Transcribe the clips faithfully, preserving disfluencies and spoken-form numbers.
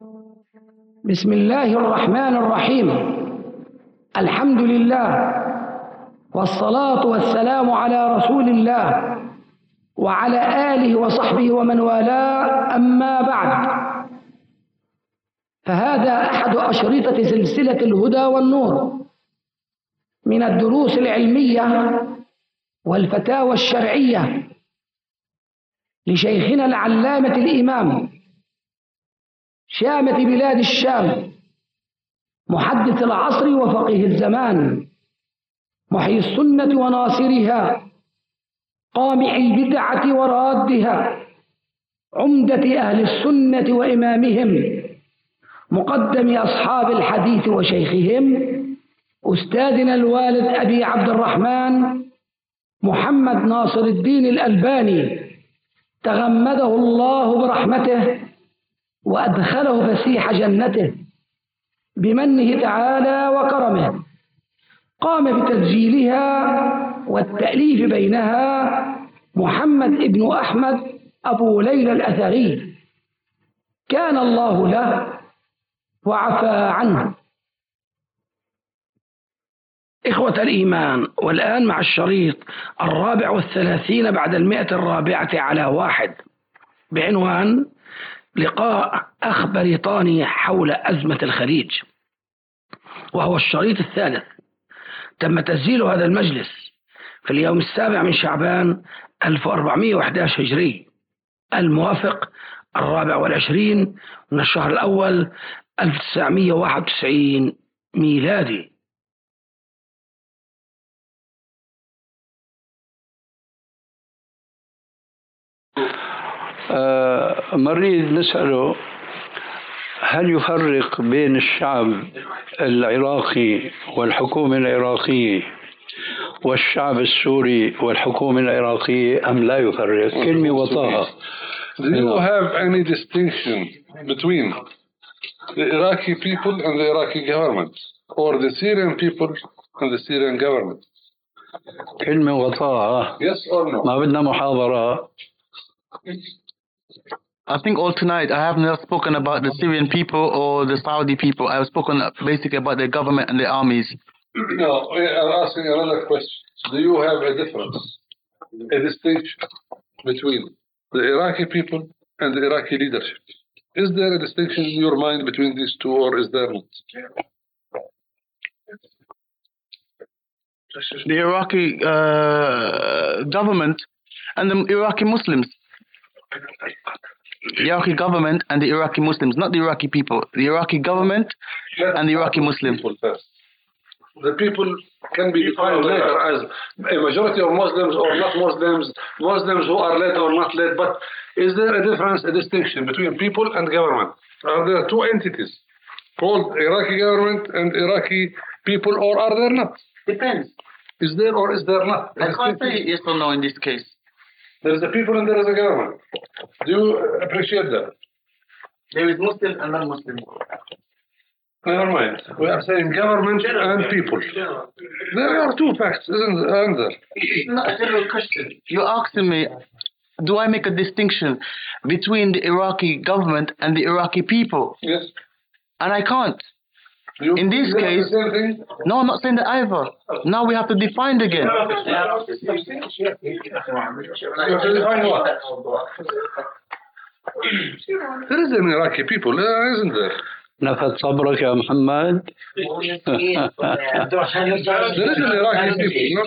بسم الله الرحمن الرحيم. الحمد لله والصلاة والسلام على رسول الله وعلى آله وصحبه ومن والاه، أما بعد، فهذا أحد أشرطة سلسلة الهدى والنور من الدروس العلمية والفتاوى الشرعية لشيخنا العلامة الإمام شامة بلاد الشام، محدث العصر وفقيه الزمان، محيي السنة وناصرها، قامع البدعة ورادها، عمدة أهل السنة وإمامهم، مقدم أصحاب الحديث وشيخهم، أستاذنا الوالد أبي عبد الرحمن محمد ناصر الدين الألباني، تغمده الله برحمته وأدخله فسيح جنته بمنه تعالى وكرمه. قام بتسجيلها والتأليف بينها محمد ابن أحمد أبو ليلى الأثري، كان الله له وعفى عنه. إخوة الإيمان، والآن مع الشريط الرابع والثلاثين بعد المئة الرابعة على واحد، بعنوان لقاء أخ بريطاني حول أزمة الخليج، وهو الشريط الثالث. تم تسجيل هذا المجلس في اليوم السابع من شعبان ألف وأربعمائة وأحد عشر هجري، الموافق الرابع والعشرين من الشهر الأول ألف وتسعمائة وواحد وتسعين ميلادي. آه مريض نسأله هل يفرق بين الشعب العراقي والحكومة العراقية والشعب السوري والحكومة العراقية أم لا يفرق؟ كلمة وطاها. Do you have any distinction between the Iraqi people and the Iraqi government, or the Syrian people and the Syrian government? كلمة وطاها. Yes or no? ما بدنا محاضرة. I think all tonight I have not spoken about the Syrian people or the Saudi people. I have spoken basically about the government and the armies. No, I'm asking another question. Do you have a difference, a distinction between the Iraqi people and the Iraqi leadership? Is there a distinction in your mind between these two, or is there not? The Iraqi uh, government and the Iraqi Muslims. The Iraqi government and the Iraqi Muslims, not the Iraqi people. The Iraqi government and the Iraqi Muslims. The people can be defined later as a majority of Muslims or not Muslims, Muslims who are led or not led. But is there a difference, a distinction between people and government? Are there two entities called Iraqi government and Iraqi people, or are there not? Depends. Is there or is there not? I can't say yes or no in this case. There is a people and there is a government. Do you appreciate that? There is Muslim and non-Muslim. Never mind. We are saying government and people. There are two facts, isn't there? It's not a general question. You're asking me, do I make a distinction between the Iraqi government and the Iraqi people? Yes. And I can't. You, in this case, no, I'm not saying that either. Now we have to define again. You have to define what? There is an Iraqi people, isn't there? نفذ صبرك يا محمد. There is an Iraqi people.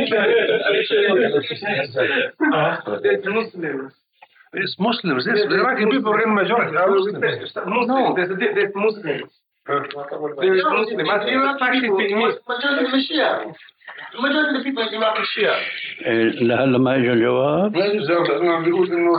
It's Muslims. It's Muslims. Yes, the Iraqi people in majority are Muslims. No, there's, there's Muslims. There is Muslims. But Iraqi people, majority of the Shia. Majority of the people in Iraq are Shia. لهلا ما اجى الجواب. ما يجوز لأنه بيقول إنه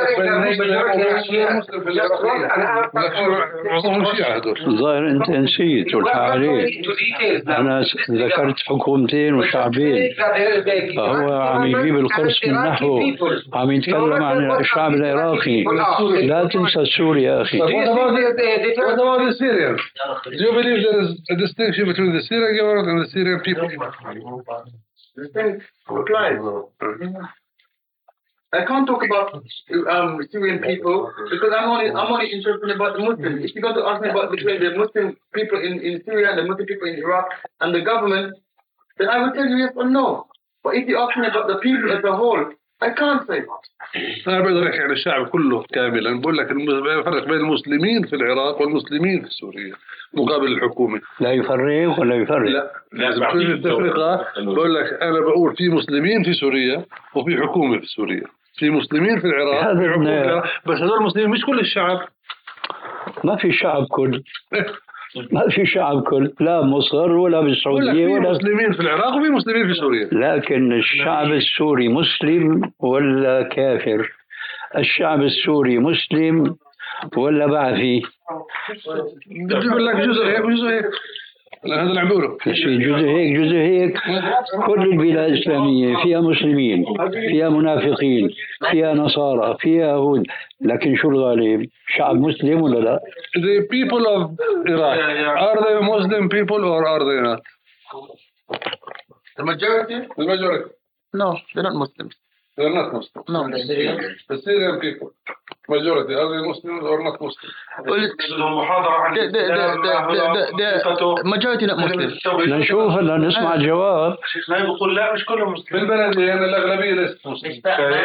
معظمهم شيعة هذول. الظاهر أنت نسيت والحالين. أنا ذكرت حكومتين وشعبين. فهو عم يجيب القرص من نحوه. عم يتكلم عن الشعب العراقي. لا تنسى السوري يا أخي. What about the Syrians? Do you believe there is a distinction between the Syrian government and the Syrian people? I can't talk about um, Syrian people because I'm only I'm only interested about the Muslims. If you're going to ask me about between the Muslim people in, in Syria and the Muslim people in Iraq and the government, then I will tell you yes or no. But if you ask me about the people as a whole, I can't say. أنا بقدر أحكي عن الشعب كله كاملا. بقول لك الفرق بين المسلمين في العراق والمسلمين في سوريا مقابل الحكومة. لا يفرق ولا يفرق. لا لازم تكون التفرقة. بقول لك أنا بقول في مسلمين في سوريا وفي حكومة في سوريا. في مسلمين في العراق في حكومة، بس هذول المسلمين مش كل الشعب. ما في شعب كل. ما في شعب كل، لا مصر ولا بالسعودية ولا. في مسلمين في العراق وفي مسلمين في سوريا. لكن الشعب السوري مسلم ولا كافر؟ الشعب السوري مسلم ولا بعثي؟ بقول لك جزء هيك وجزء هيك. هذا اللي عم بقوله. جزء هيك جزء هيك. كل البلاد الإسلامية فيها مسلمين، فيها منافقين، فيها نصارى، فيها يهود، لكن شو الغالب؟ شعب مسلم ولا لا؟ The people of Iraq, are they Muslim people or are they not? The majority? The majority. No, they're not Muslims. They're not Muslims. No, they're Syrian. The Syrian people, majority, are they Muslims or not Muslims? Well, the, the, the, the, the majority not Muslims. نشوف هلا نسمع الجواب. لا بقول لا مش كلهم مسلمين. في البلد يعني الأغلبية ليست مسلمة.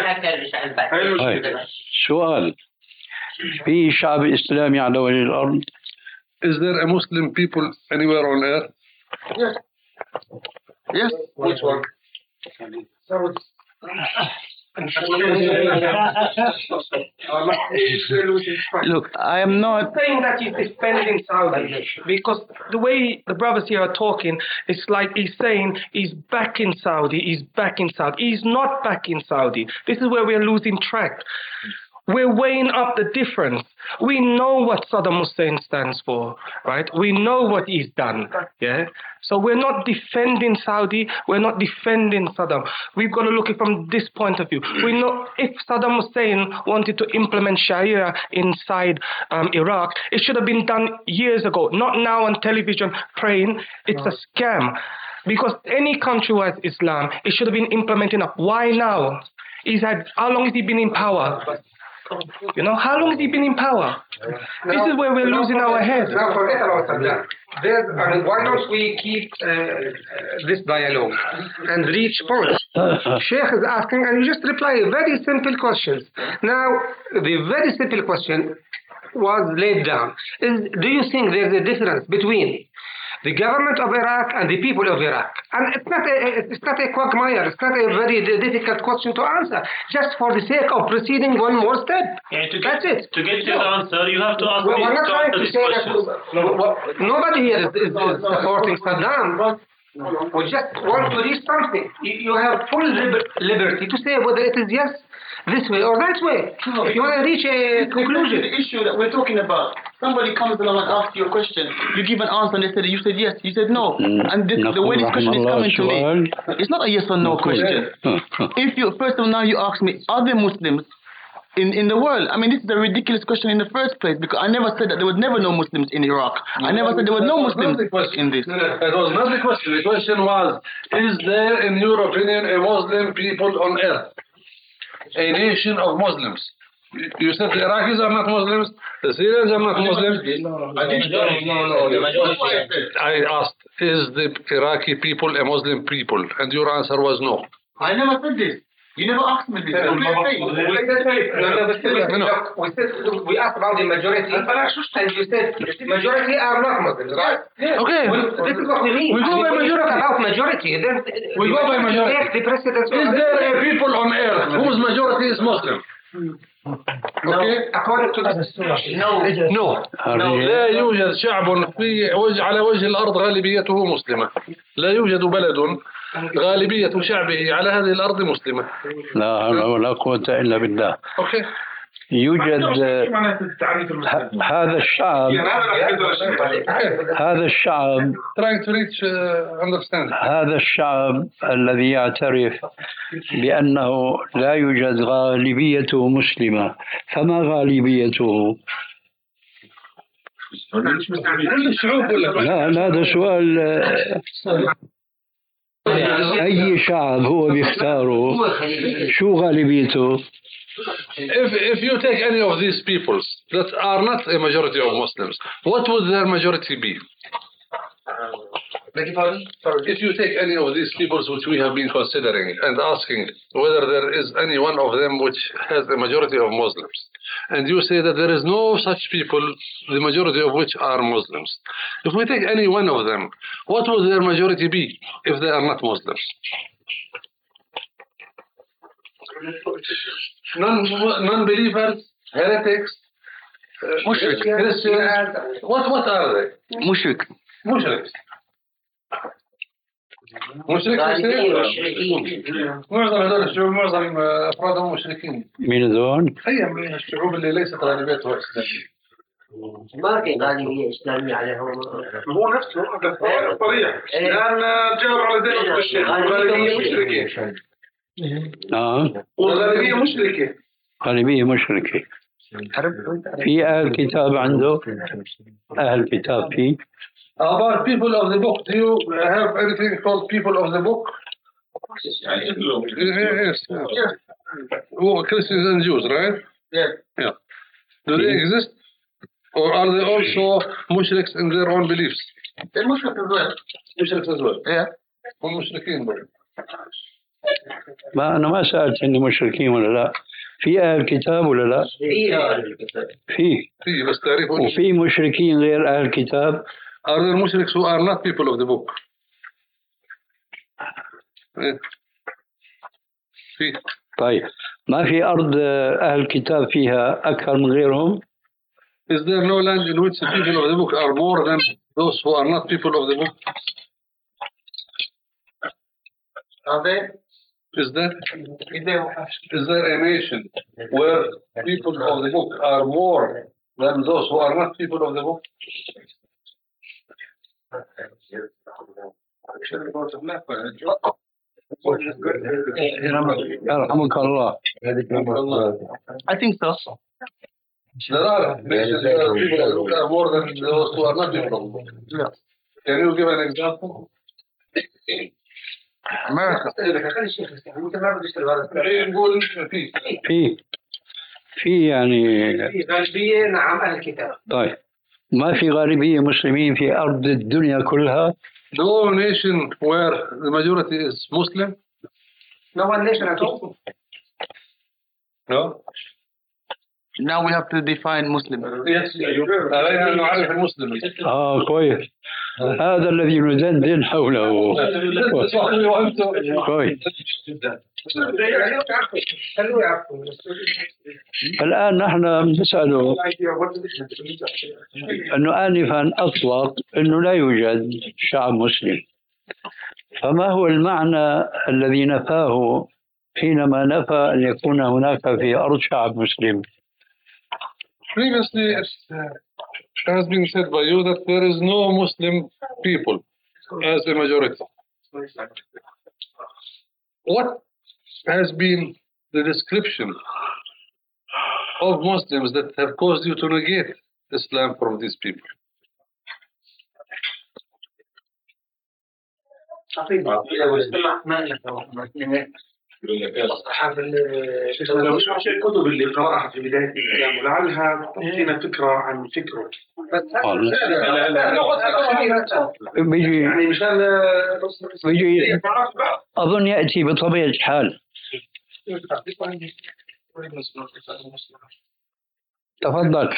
سؤال، في شعب إسلامي على وجه الأرض؟ Is there a Muslim people anywhere on earth? Yes. Yes. Which one? Look, I am not saying that he's defending Saudi because the way the brothers here are talking, it's like he's saying he's back in Saudi, he's back in Saudi. He's not back in Saudi. This is where we're losing track. We're weighing up the difference. We know what Saddam Hussein stands for, right? We know what he's done, yeah? So we're not defending Saudi, we're not defending Saddam. We've got to look at it from this point of view. We know if Saddam Hussein wanted to implement Sharia inside um, Iraq, it should have been done years ago, not now on television praying. It's a scam. Because any country who has Islam, it should have been implemented up. Why now? He's had, how long has he been in power? You know, how long has he been in power? Now, this is where we're losing our heads. Now forget about Saddam. There, I mean, why don't we keep uh, this dialogue and reach points? Sheikh is asking, and you just reply very simple questions. Now, the very simple question was laid down. Is, do you think there's a difference between the government of Iraq and the people of Iraq? And it's not a, it's not a quagmire, it's not a very difficult question to answer, just for the sake of proceeding one more step. Yeah, to That's get, it. To get to the answer, you have to ask We're me not to trying answer to these say that questions. no, well, nobody here is, is, is supporting Saddam. We just want to reach something. You, you have full liber- liberty to say whether it is yes, this way or that way. No, if you want to reach a conclusion. The issue that we're talking about, somebody comes along and asks you a question, you give an answer and they said you said yes, you said no. And this, the way this question is coming to me, it's not a yes or no question. If you, first of all, now you ask me, are there Muslims in, in the world? I mean, this is a ridiculous question in the first place, because I never said that there was never no Muslims in Iraq. I never said there were no Muslims in this. No, no, that was not the question. The question was, is there, in your opinion, a Muslim people on earth? A nation of Muslims. You said the Iraqis are not Muslims, the Syrians are not Muslims. No, no, the majority. I asked, is the Iraqi people a Muslim people? And your answer was no. I never said this. You never asked me this. No, no, we, said, we asked about the majority, and you said majority are not Muslims, right? Yeah. Okay. Well, this is what we mean. We go by when majority. About majority. Then We go by majority. Take the precedence. Is there a people on earth whose majority is Muslim? Okay. According to this, no. No. No. لا يوجد شعب في وجه على وجه الأرض غالبيته مسلمة. لا يوجد بلد غالبية شعبه على هذه الأرض مسلمة. لا حول ولا قوة إلا بالله. أوكي. يوجد هذا الشعب هذا الشعب trying to reach uh, understand. هذا الشعب الذي يعترف بأنه لا يوجد غالبيته مسلمة، فما غالبيته؟ كل الشعوب ولا لا لا هذا سؤال أي شعب هو بيختاره شو غالبيته؟ If, if you take any of these peoples that are not a majority of Muslims, what would their majority be? If you take any of these peoples which we have been considering and asking whether there is any one of them which has a majority of Muslims, and you say that there is no such people, the majority of which are Muslims. If we take any one of them, what would their majority be if they are not Muslims? Non, non-believers, heretics, uh, Christians, what, what are they? Mushrik. Mushriks. مشرك معظم هذول الشعوب معظم أفرادهم مشركين. من هذول؟ أي من الشعوب اللي ليست غالبيتها إسلامية. ما في غالبية إسلامية عليهم. هو نفسه هذا صريح. الآن جاوب على ذلك الشيء. غالبية مشركة. آه. غالبية مشركة. غالبية مشركة. في أهل كتاب عنده؟ أهل كتاب فيه؟ About people of the book, do you have anything called people of the book? Yes. Yeah. Oh, Christians and Jews, right? Yeah. Yeah. Do they exist? Or are they also mushriks in their own beliefs? They're mushrik as well. Mushriks as well? Yeah. هم مشركين برضه. ما أنا ما سألت إني مشركين ولا لا. في أهل كتاب ولا لا؟ في. في بس تعرفون. وفي مشركين غير أهل كتاب. Are there mushriks who are not people of the book? في. طيب ما في أرض أهل الكتاب فيها أكثر من غيرهم؟ Is there no land in which the people of the book are more than those who are not people of the book? Are there? Is there? Is there a nation where people of the book are more than those who are not people of the book? يرحمك الله. I think so. There are nations where people are more than those who are not people of the book. Yeah. Can you give an example? America. نقول في في في يعني غالبية نعم أهل الكتاب. طيب ما في غالبية مسلمين في أرض الدنيا كلها؟ No nation where the majority is Muslim? No one nation at all. No. Now we have to define Muslim. Yes, علينا أن نعرف المسلم. آه كويس. هذا الذي ندندن حوله. كويس. الآن نحن نسأله أنه آنفا أطلق أنه لا يوجد شعب مسلم، فما هو المعنى الذي نفاه حينما نفى أن يكون هناك في أرض شعب مسلم؟ Previously, it has been said by you that there is no Muslim people as a majority. What has been the description of Muslims that have caused you to negate Islam from these people? أصحاب الكتب اللي قرأها في بداية الإسلام ولعلها تعطينا فكرة عن فكره. بيجي بيجي أظن يأتي بطبيعة الحال. تفضل.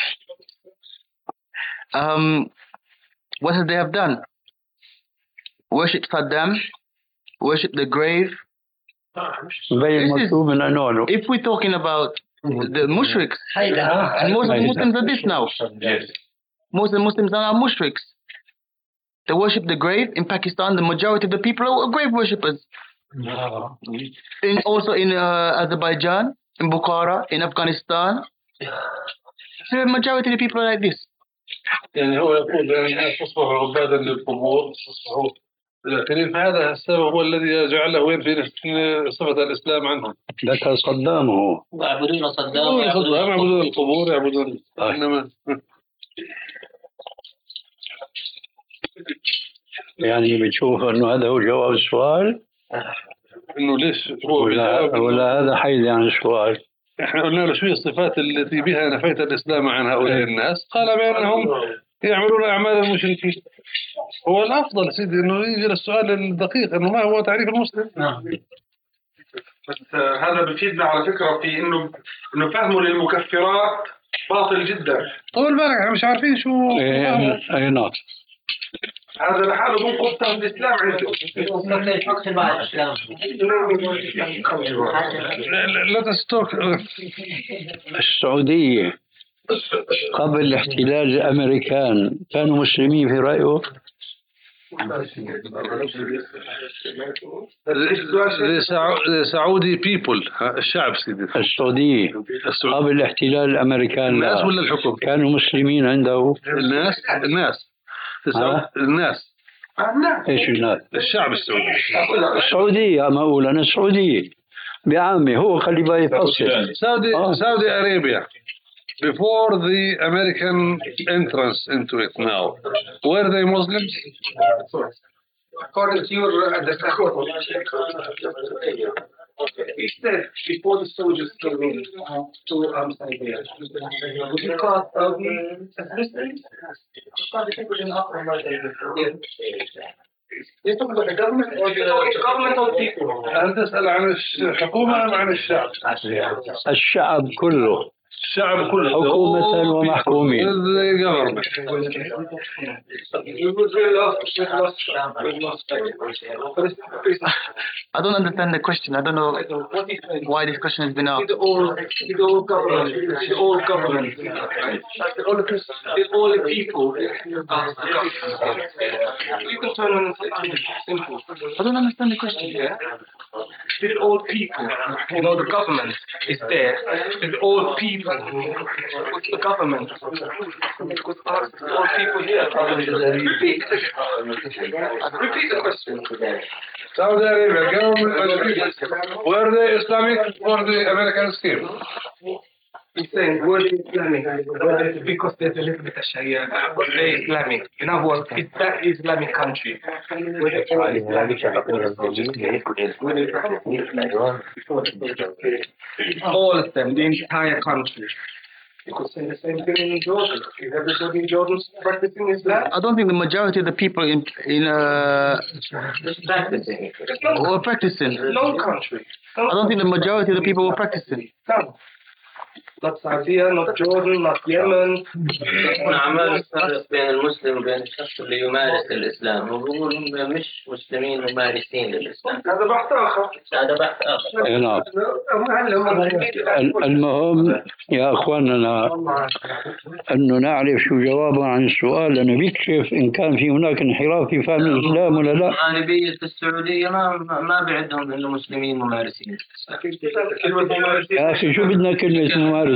Um, what have they have done? Worship Saddam, worship the grave. Is, if we're talking about the mushriks, and most of the Muslims are this now. Most of the Muslims are now mushriks. They worship the grave. In Pakistan, the majority of the people are grave worshippers. In, also in uh, Azerbaijan, in Bukhara, in Afghanistan, so the majority of the people are like this. يعني هو يقول يعني تصبحوا عبادا للقبور تصبحوا لكن هذا السبب هو الذي جعله ينفي صفة الإسلام عنهم. ذكر صدام هو. يعبدون صدام يعبدون القبور يعبدون إنما يعني بتشوف انه هذا هو جواب السؤال؟ انه ليش هو ولا, ولا هذا حيد عن السؤال؟ احنا قلنا له شو هي الصفات التي بها نفيت الاسلام عن هؤلاء الناس؟ قال بانهم يعملون اعمال المشركين. هو الافضل سيدي انه يجي للسؤال الدقيق انه ما هو تعريف المسلم. نعم. بس هذا بيفيدنا على فكره في انه انه فهمه للمكفرات باطل جدا. طول بالك احنا مش عارفين شو. اي نعم. هذا لحاله بنقض فهم الاسلام عنده. لا تستوك. السعودية قبل الاحتلال الأمريكان كانوا مسلمين في رأيه؟ السعودي بيبل الشعب سيدي. السعودية قبل الاحتلال الأمريكان الناس ولا الحكم كانوا مسلمين عنده؟ الناس الناس الناس ايش الناس؟ الشعب السعودي. السعودية ما أقول أنا السعودية بعامة هو خلي بالي يفصل. سعودي سعودي أرابيا before the American entrance into it now were they Muslims? According to your understanding, he said before the soldiers came in to um, Siberia, would you call Saudi as Muslims? You're talking about the government or the government of people? هل تسأل عن الحكومة أم عن الشعب؟ الشعب كله. الشعب كله حكومة ومحكومين. I don't understand the question. I don't know why this question has been asked. The all, the all government, the all government, all the all the people. You can turn on simple. I don't understand the question. Yeah. Did all people, you know, the government is there. Did all people, what's the government? Because all people here. Repeat. Repeat the question. Saudi Arabia, government, were they Islamic or the American scheme? He's saying, were they Islamic? Were they, because there's a little bit of Sharia, were they Islamic? In other words, is that Islamic country? Were they all Islamic? All of them, the entire country. You could say the same thing in Jordan. Is everybody in Jordan practicing Islam? I don't think the majority of the people in in uh practicing. were practicing. No country. No I don't think the majority of the people were practicing. No. Not Saudi, not Jordan, not Yemen. أعمال الفرق بين المسلم وبين الشخص اللي يمارس الإسلام وبقول هم مش مسلمين ممارسين للإسلام. هذا بحث آخر. هذا بحث آخر. نعم. المهم يا أخواننا أنه نعرف شو جوابه عن السؤال لأنه بيكشف إن كان في هناك انحراف في فهم الإسلام ولا لا. غالبية السعودية ما ما بعدهم إنه مسلمين ممارسين. يا أخي شو بدنا كلمة ممارسين؟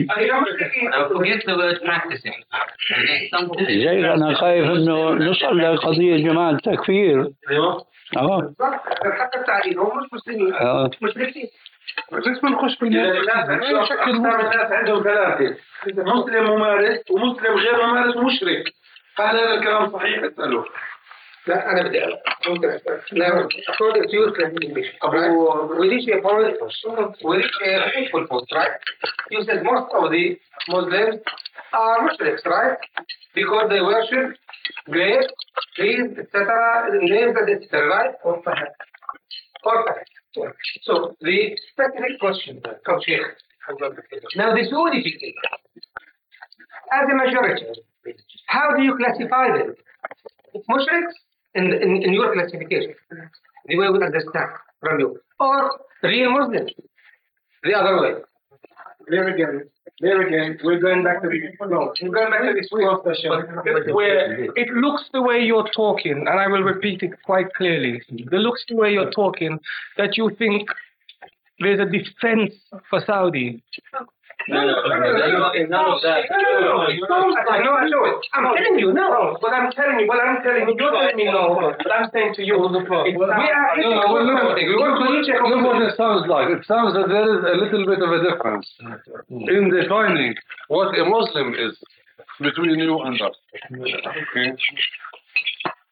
زي أنا خايف إنه نصل لقضية جماعة التكفير. أيوه. آه. حتى التعليم هم مش مسلمين. آه. مشركين. ليش ما نخش بالموضوع؟ أكثر الناس عندهم ثلاثة. مسلم ممارس ومسلم غير ممارس ومشرك. هل هذا الكلام صحيح؟ اسأله. لا أنا بدي أسأل. ممكن أسأل. Now, according to your classification, we reach a point, we reach a hateful point, right? You said most of the Muslims are Muslims, right? Because they worship grapes, trees, et cetera, names and et cetera, right? Perfect. Perfect. So the specific question comes here. Now the Saudi people, as a majority, how do you classify them? Mushriks in, in in your classification, the way we understand from you, or real Muslims, the other way. There again, there again, we're going back to the no, we're going back to this first question where it looks the way you're talking, and I will repeat it quite clearly. It looks the way you're talking that you think there's a defense for Saudi. No, no, no, no, no, no, no, I'm telling you, no. But I'm telling you, but I'm telling you, you're telling me no. But I'm saying to you, we are. Look what it sounds like. It sounds that there is a little bit of a difference in defining what a Muslim is between you and us. Okay.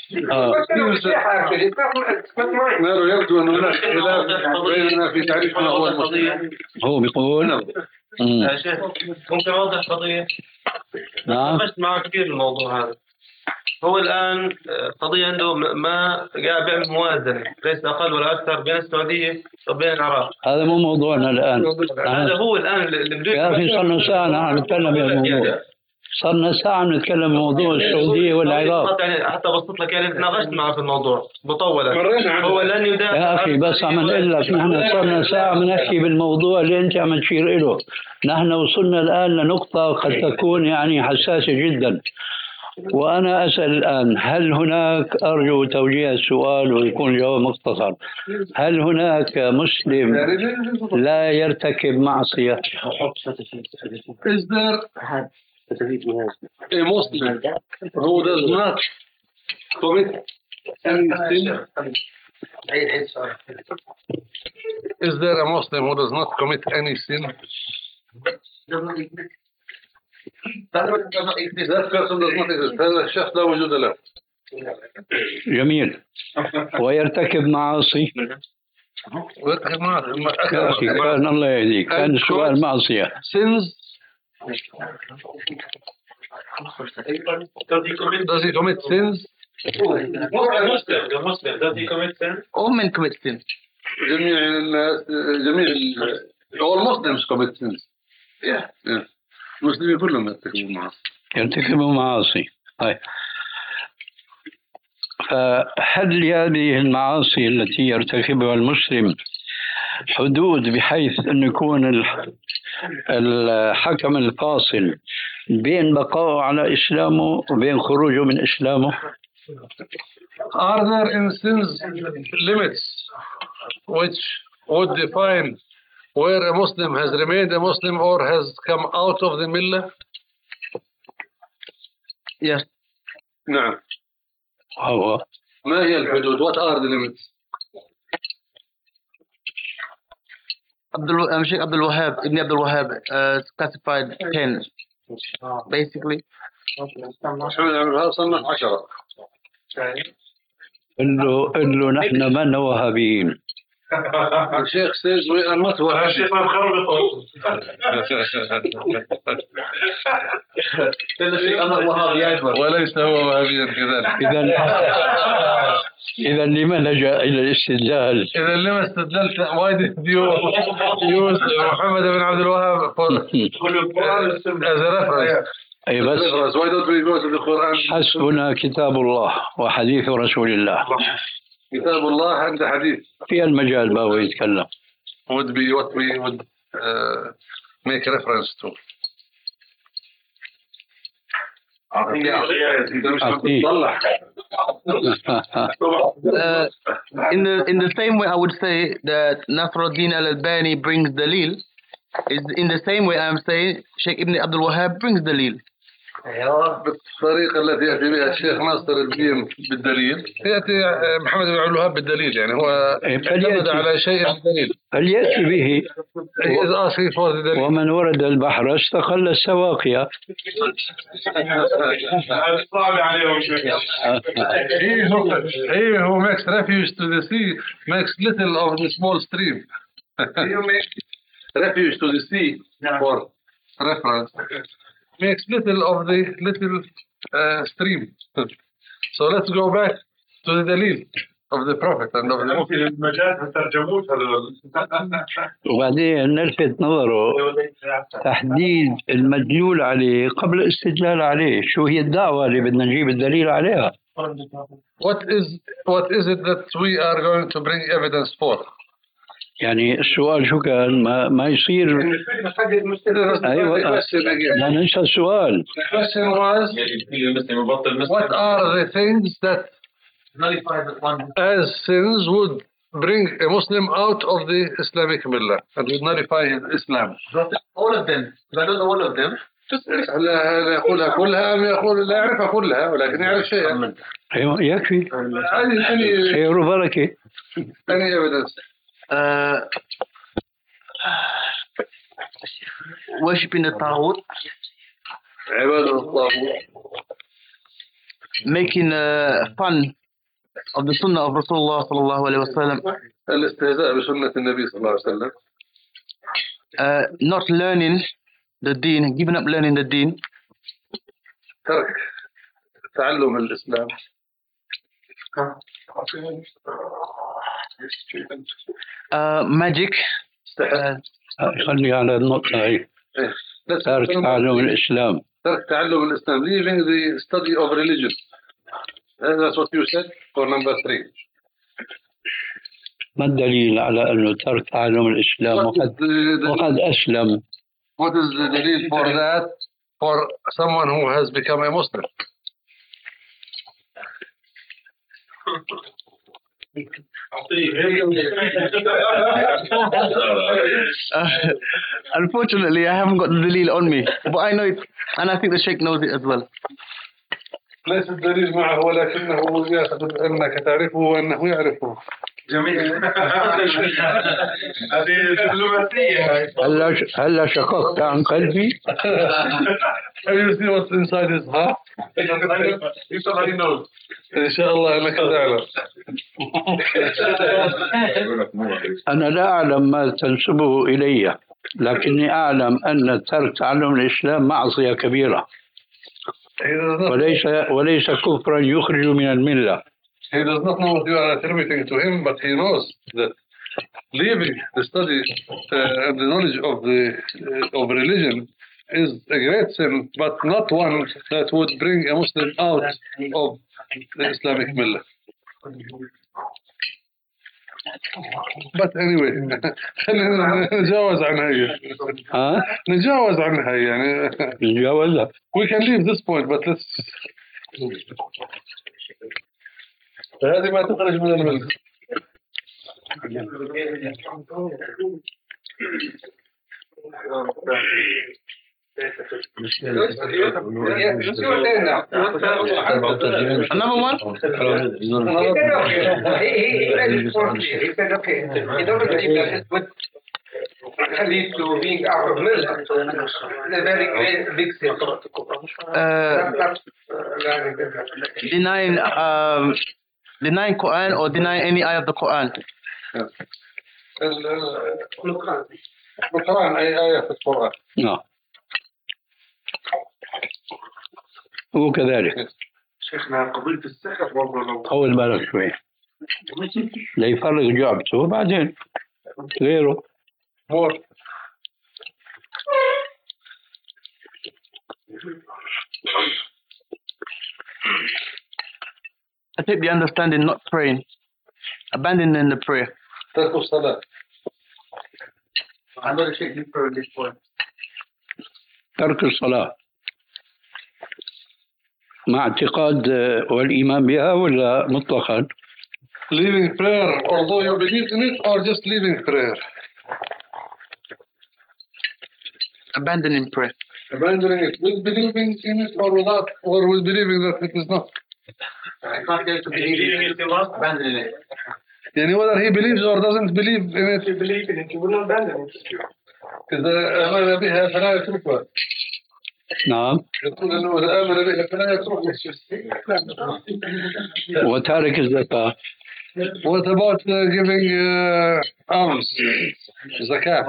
نرى يبدو أن هناك خلاف بيننا في تعريف ما هو المسلم. هو بيقول يا شيخ ممكن أوضح قضية؟ نعم. تفشت معه كثير الموضوع هذا. هو الآن قضية عنده ما قاعد بيعمل موازنة ليس أقل ولا أكثر بين السعودية وبين العراق. هذا مو موضوعنا الآن. هذا هو الآن اللي بده يا أخي صرنا ساعة نحن نتكلم بالموضوع. صرنا ساعة نتكلم موضوع السعودية والعراق. يعني حتى بسط لك يعني تناقشت معه في الموضوع مطولا. هو لن يدافع. يا أخي بس عم نقول لك نحن صرنا ساعة بنحكي بالموضوع اللي أنت عم تشير إله. نحن وصلنا الآن لنقطة قد تكون يعني حساسة جدا. وأنا أسأل الآن هل هناك أرجو توجيه السؤال ويكون جواب مختصر. هل هناك مسلم لا يرتكب معصية؟ Is there a Muslim who does not commit any sin? Is there a Muslim who does not commit any sin? That person does not exist. هذا الشخص لا وجود له. جميل. ويرتكب معاصي. ويرتكب معاصي. كان الله يهديك. كان السؤال معصية. Sins. Does he commit sins? A Muslim, a Muslim, does he commit sin? All men commit sin. جميع الناس جميع all Muslims commit sins. Yeah. Yeah. المسلمين كلهم يرتكبوا معاصي. يرتكبوا معاصي. طيب. فهل هذه المعاصي التي يرتكبها المسلم حدود بحيث أن يكون الحكم الفاصل بين بقائه على إسلامه وبين خروجه من إسلامه؟ Are there in sins limits which would define where a Muslim has remained a Muslim or has come out of the millah? Yes. نعم. هو ما هي الحدود? What are the limits? Abdul, um, Sheikh Abdul Wahab, Ibn Abdul Wahab uh, classified ten, basically. صنف عشرة. قل له نحن ما وهابيين. الشيخ says we are not Wahhabi. الشيخ ما مخرب وليس هو وهابيا كذلك. إذا إذا لما لجأ إلى الاستدلال؟ إذا لما استدلت why did you use محمد بن عبد الوهاب as a reference? أي بس why don't we go to the Quran? حسبنا كتاب الله وحديث رسول الله. كتاب الله عند حديث. في المجال بابا يتكلم. would be what we would uh, make reference to. uh, in the in the same way, I would say that Nasruddin al-Albani brings dalil. Is in the same way I'm saying Sheikh Ibn Abdul Wahhab brings dalil. بالطريقة التي يأتي بها الشيخ ناصر الدين بالدليل يأتي محمد بن عبد الوهاب بالدليل يعني هو اعتمد على شيء بالدليل فليأتي به ومن ورد البحر استقل السواقية. He who makes refuge to the sea makes little of the small stream. You make refuge to the sea for reference. Makes little of the little uh, stream. So let's go back to the dalil of the Prophet and of the وبعدين نلفت نظره تحديد المدلول عليه قبل الاستدلال عليه. شو هي الدعوة اللي بدنا نجيب الدليل عليها؟ What is what is it that we are going to bring evidence for? يعني السؤال شو كان ما ما يصير. أيوة لا ننسى السؤال. The question was what are the things that as sins would bring a Muslim out of the Islamic millah and would nullify his Islam? All of them. I don't know all of them. لا يقولها كلها أم يقول لا يعرفها كلها ولكن يعرف شيئا. أيوة يكفي. أني خير وبركة. أني evidence. Uh, worshipping the Taghut, making uh, fun of the Sunnah of Rasulullah sallallahu alaihi wasallam. الاستهزاء بسنة النبي صلى الله عليه وسلم. Uh, not learning the deen, giving up learning the deen. ترك تعلم الإسلام. Uh, magic. خلي على النقطة هي. ترك تعلم الإسلام. ترك تعلم الإسلام. Leaving the study of religion. That's what you said for number three. ما الدليل على أنه ترك تعلم الإسلام وقد, وقد أسلم؟ What is the دليل for that for someone who has become a Muslim? uh, unfortunately, I haven't got the dalil on me, but I know it, and I think the Sheikh knows it as well. ليس الدليل معه ولكنه يعتقد أنك تعرفه وأنه يعرفه. جميل. هذه دبلوماسية. هلا هلا شققت عن قلبي. You see what's inside his heart? You somebody knows. إن شاء الله أنك تعلم. أنا لا أعلم ما تنسبه إلي، لكني أعلم أن ترك تعلم الإسلام معصية كبيرة. وليس وليس كفرا يخرج من الملة. He does not know what you are attributing to him, but he knows that leaving the study uh, and the knowledge of the uh, of religion is a great sin, but not one that would bring a Muslim out of the Islamic millah. But anyway, نتجاوز عن هي. ها؟ نتجاوز عنها يعني. نتجاوزها. We can leave this point, but let's. فهذه ما تخرج من الملة. Another one? He said, okay, he doesn't believe that it would lead to being out of millah. It's a very great big sin. Uh, denying, um, denying Quran or denying any ayah of the Quran? القرآن أي آية في القرآن. نعم. هو كذلك. شيخنا قضية السحر برضه لو طول بالك شوي. لا يفرق جعبته وبعدين غيره. مور. I take the understanding not praying, abandoning the prayer. ترك الصلاة. I'm going to take you for this point. ترك الصلاة مع اعتقاد والإيمان بها ولا مطلقا؟ Leaving prayer, although you believe in it, or just leaving prayer? Abandoning prayer. Abandoning it with believing in it or without, or with believing that it is not. I can't get to believing it, abandoning it. يعني whether he believes or doesn't believe in it. If you believe in it, you will not abandon it. إذا آمن بها فلا يتركها. نعم. يقول إنه إذا آمن بها فلا يتركها. وتارك الزكاة. What about uh, giving uh, alms, zakat?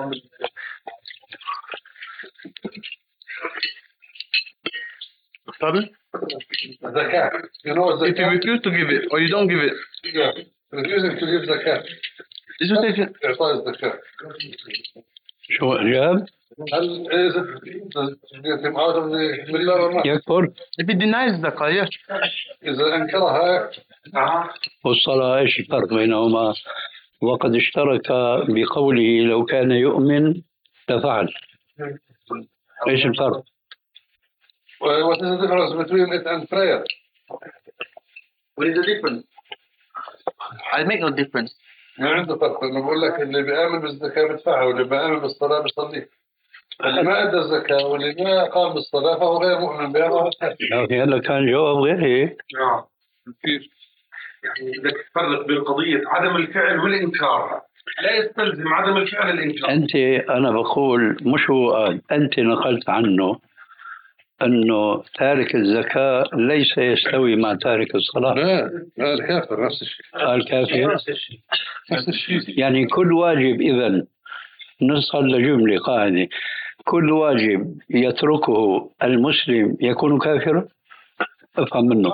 Pardon? Zakat. You know zakat? If you refuse to give it or you don't give it. Yeah. Refusing to give zakat. Did you say it? إعطاء الزكاة. شو الجواب؟ هل is it does it get him out of the millah or not? يكفر. If he denies zakah, yes. إذا أنكرها. والصلاة إيش الفرق بينهما؟ وقد اشترك بقوله لو كان يؤمن لفعل. إيش الفرق؟ What is the difference between it and prayer? What is the difference? I make no difference. ما عنده فرق. أنا بقول لك اللي بيآمن بالزكاة بيدفعها واللي بيآمن بالصلاة بيصلي. اللي ما أدى الزكاة واللي ما قام بالصلاة فهو غير مؤمن بها. لكن هلا كان جواب غير هيك. نعم. يعني بدك تفرق بين قضية عدم الفعل والإنكار. لا يستلزم عدم الفعل الإنكار. أنت أنا بقول مش هو قال أنت نقلت عنه أنه تارك الزكاة ليس يستوي مع تارك الصلاة؟ لا لا الكافر نفس الشيء. الكافر نفس الشيء. يعني كل واجب إذن نصل لجملة قاعدة كل واجب يتركه المسلم يكون كافرا؟ أفهم منه.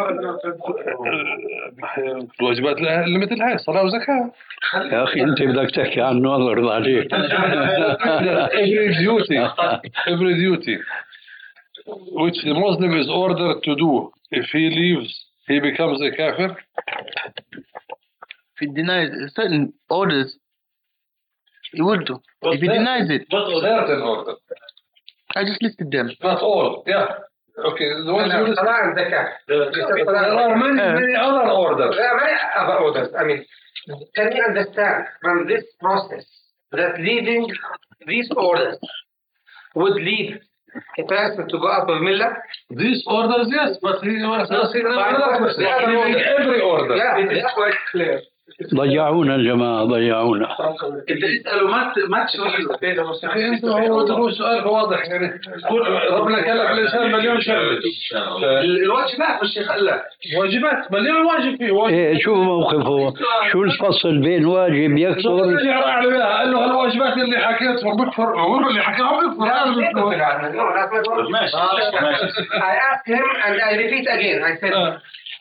الواجبات اللي مثل هاي صلاة وزكاة. يا أخي أنت بدك تحكي عنه الله يرضى عليك. Every duty, every duty which the Muslim is ordered to do, if he leaves, he becomes a kafir. If he denies certain orders, he will do. If he denies it, certain orders. I just listed them. Not all. Yeah. Okay. The ones you list. There are many, many other orders. There are many other orders. I mean, can you understand from this process that leaving these orders would lead a person to go out of millah? These orders, yes, but he was asking every order. Yeah, it is quite clear. ضيعونا الجماعة ضيعونا. انت اسأله ما ما تسوي انت هو سؤال واضح يعني ربنا كلف الانسان مليون شغله الواجبات والشيخ قال لك واجبات مليون واجب فيه واجب. ايه شو موقفه؟ شو الفصل بين واجب يكفر؟ قال له هالواجبات اللي حكيتهم بكفر واللي حكاهم بكفر. ماشي ماشي. I asked him and I repeat again. I said.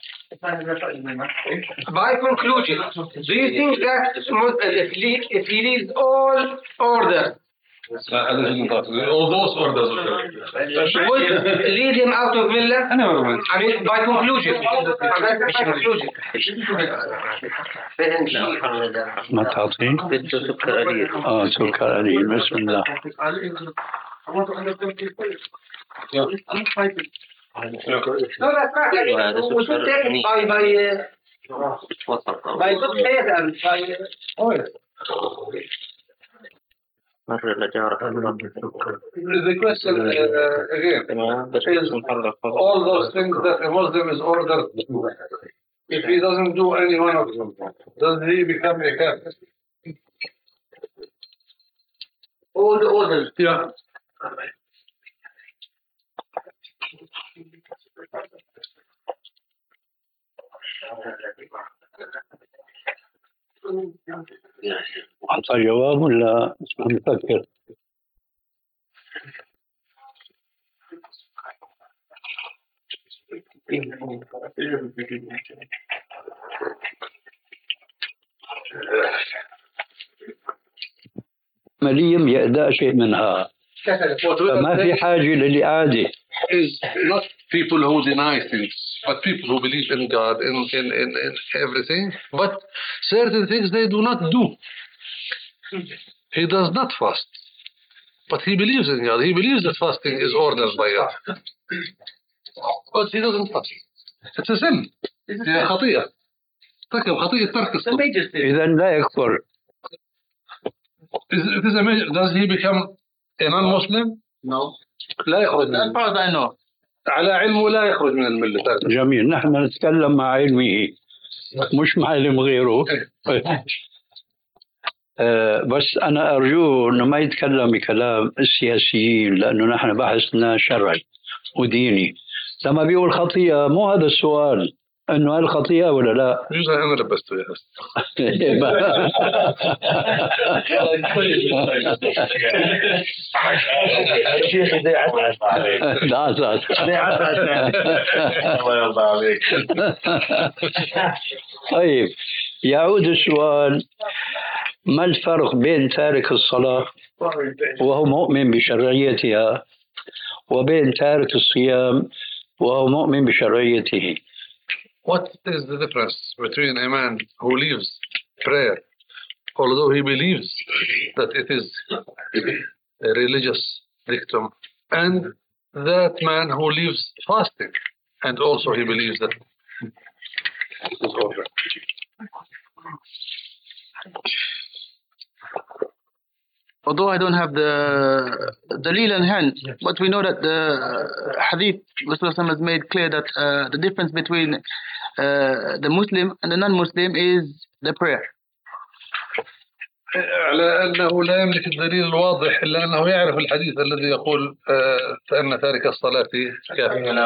By conclusion, do you think that if he, if he leaves all orders, all those orders would lead him out of millah? I mean, by conclusion. By conclusion. ما تعطي؟ اه سكر قليل بسم الله. No, that's not. We should take it by by uh, by good faith and by. Uh, the question uh, again is all those things that a Muslim is ordered to do. If he doesn't do any one of them, does he become a kafir? All the orders. Yeah. أعطى جواب ولا نفكر؟ مليم يأداء شيء منها فما في حاجة للإعادة. Is not people who deny things, but people who believe in God, in, in, in, in everything, but certain things they do not do. He does not fast, but he believes in God. He believes that fasting is ordered by God, but he doesn't fast. It's a sin. It's a خطيئة. ترك خطيئة ترك الصوم. إذا لا يكفر. It is a major. Does he become a non-Muslim? No. لا يخرج As far as I know. على علمه لا يخرج من الملة. جميل. نحن نتكلم مع علمه مش مع علم غيره. أه بس أنا أرجو أنه ما يتكلم بكلام السياسيين لأنه نحن بحثنا شرعي وديني. لما بيقول خطيئة مو هذا السؤال انه هل خطيئة ولا لا؟ يجوز انا لبسته يا شيخ زي عسعس عليك. لا عسعس زي عسعس الله يرضى عليك. طيب يعود السؤال: ما الفرق بين تارك الصلاة وهو مؤمن بشرعيتها وبين تارك الصيام وهو مؤمن بشرعيته؟ What is the difference between a man who leaves prayer, although he believes that it is a religious dictum, and that man who leaves fasting, and also he believes that it is over? Although I don't have the dalil in hand, but we know that the hadith Rasulullah has made clear that uh, the difference between uh, the Muslim and the non-Muslim is the prayer. على أنه لا يملك الدليل الواضح إلا أنه يعرف الحديث الذي يقول آه فإن تارك الصلاة كافر.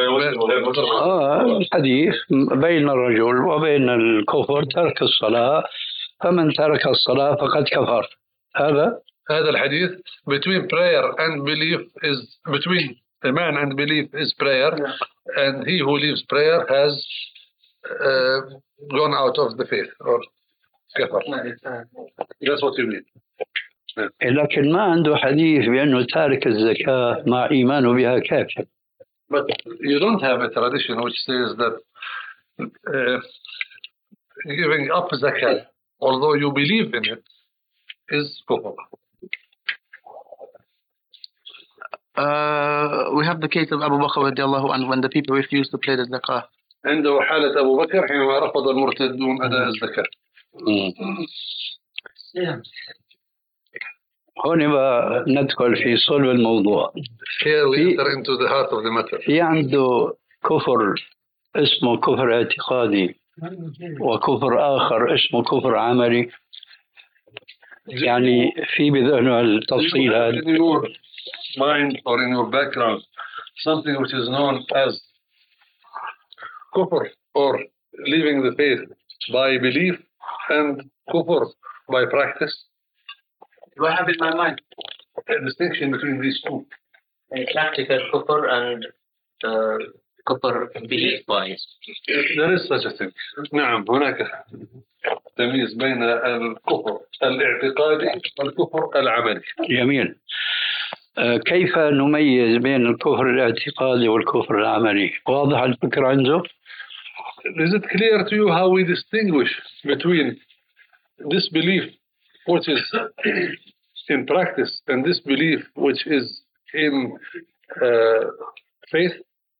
آه الحديث بين الرجل وبين الكفر ترك الصلاة، فمن ترك الصلاة فقد كفر. هذا هذا الحديث between prayer and belief is between a man and belief is prayer, and he who leaves prayer has uh, gone out of the faith or كفر. That's what you mean. لكن ما عنده حديث بأنه تارك الزكاة مع إيمانه بها كافر. But you don't have a tradition which says that uh, giving up zakat, although you believe in it, is kufr. Uh, we have the case of Abu Bakr radiallahu anhu when the people refused to pay the zakah. عنده حالة أبو بكر حينما رفض المرتدون أداء الزكاة. هون بقى ندخل في صلب الموضوع. Here we enter into the heart of the matter. في عنده كفر اسمه كفر اعتقادي وكفر آخر اسمه كفر عملي. يعني في بذهنه التفصيل هذا. In your mind or in your background, something which is known as kufr or leaving the faith by belief and kufr by practice. Do I have in my mind a distinction between these two? A practical kufr and uh, kufr belief wise. There is such a thing. نعم هناك تمييز بين الكفر الاعتقادي والكفر العملي. جميل. كيف نميز بين الكفر الاعتقادي والكفر العملي؟ واضح الفكرة عنده؟ Is it clear to you how we distinguish between disbelief which is in practice and disbelief which is in uh, faith?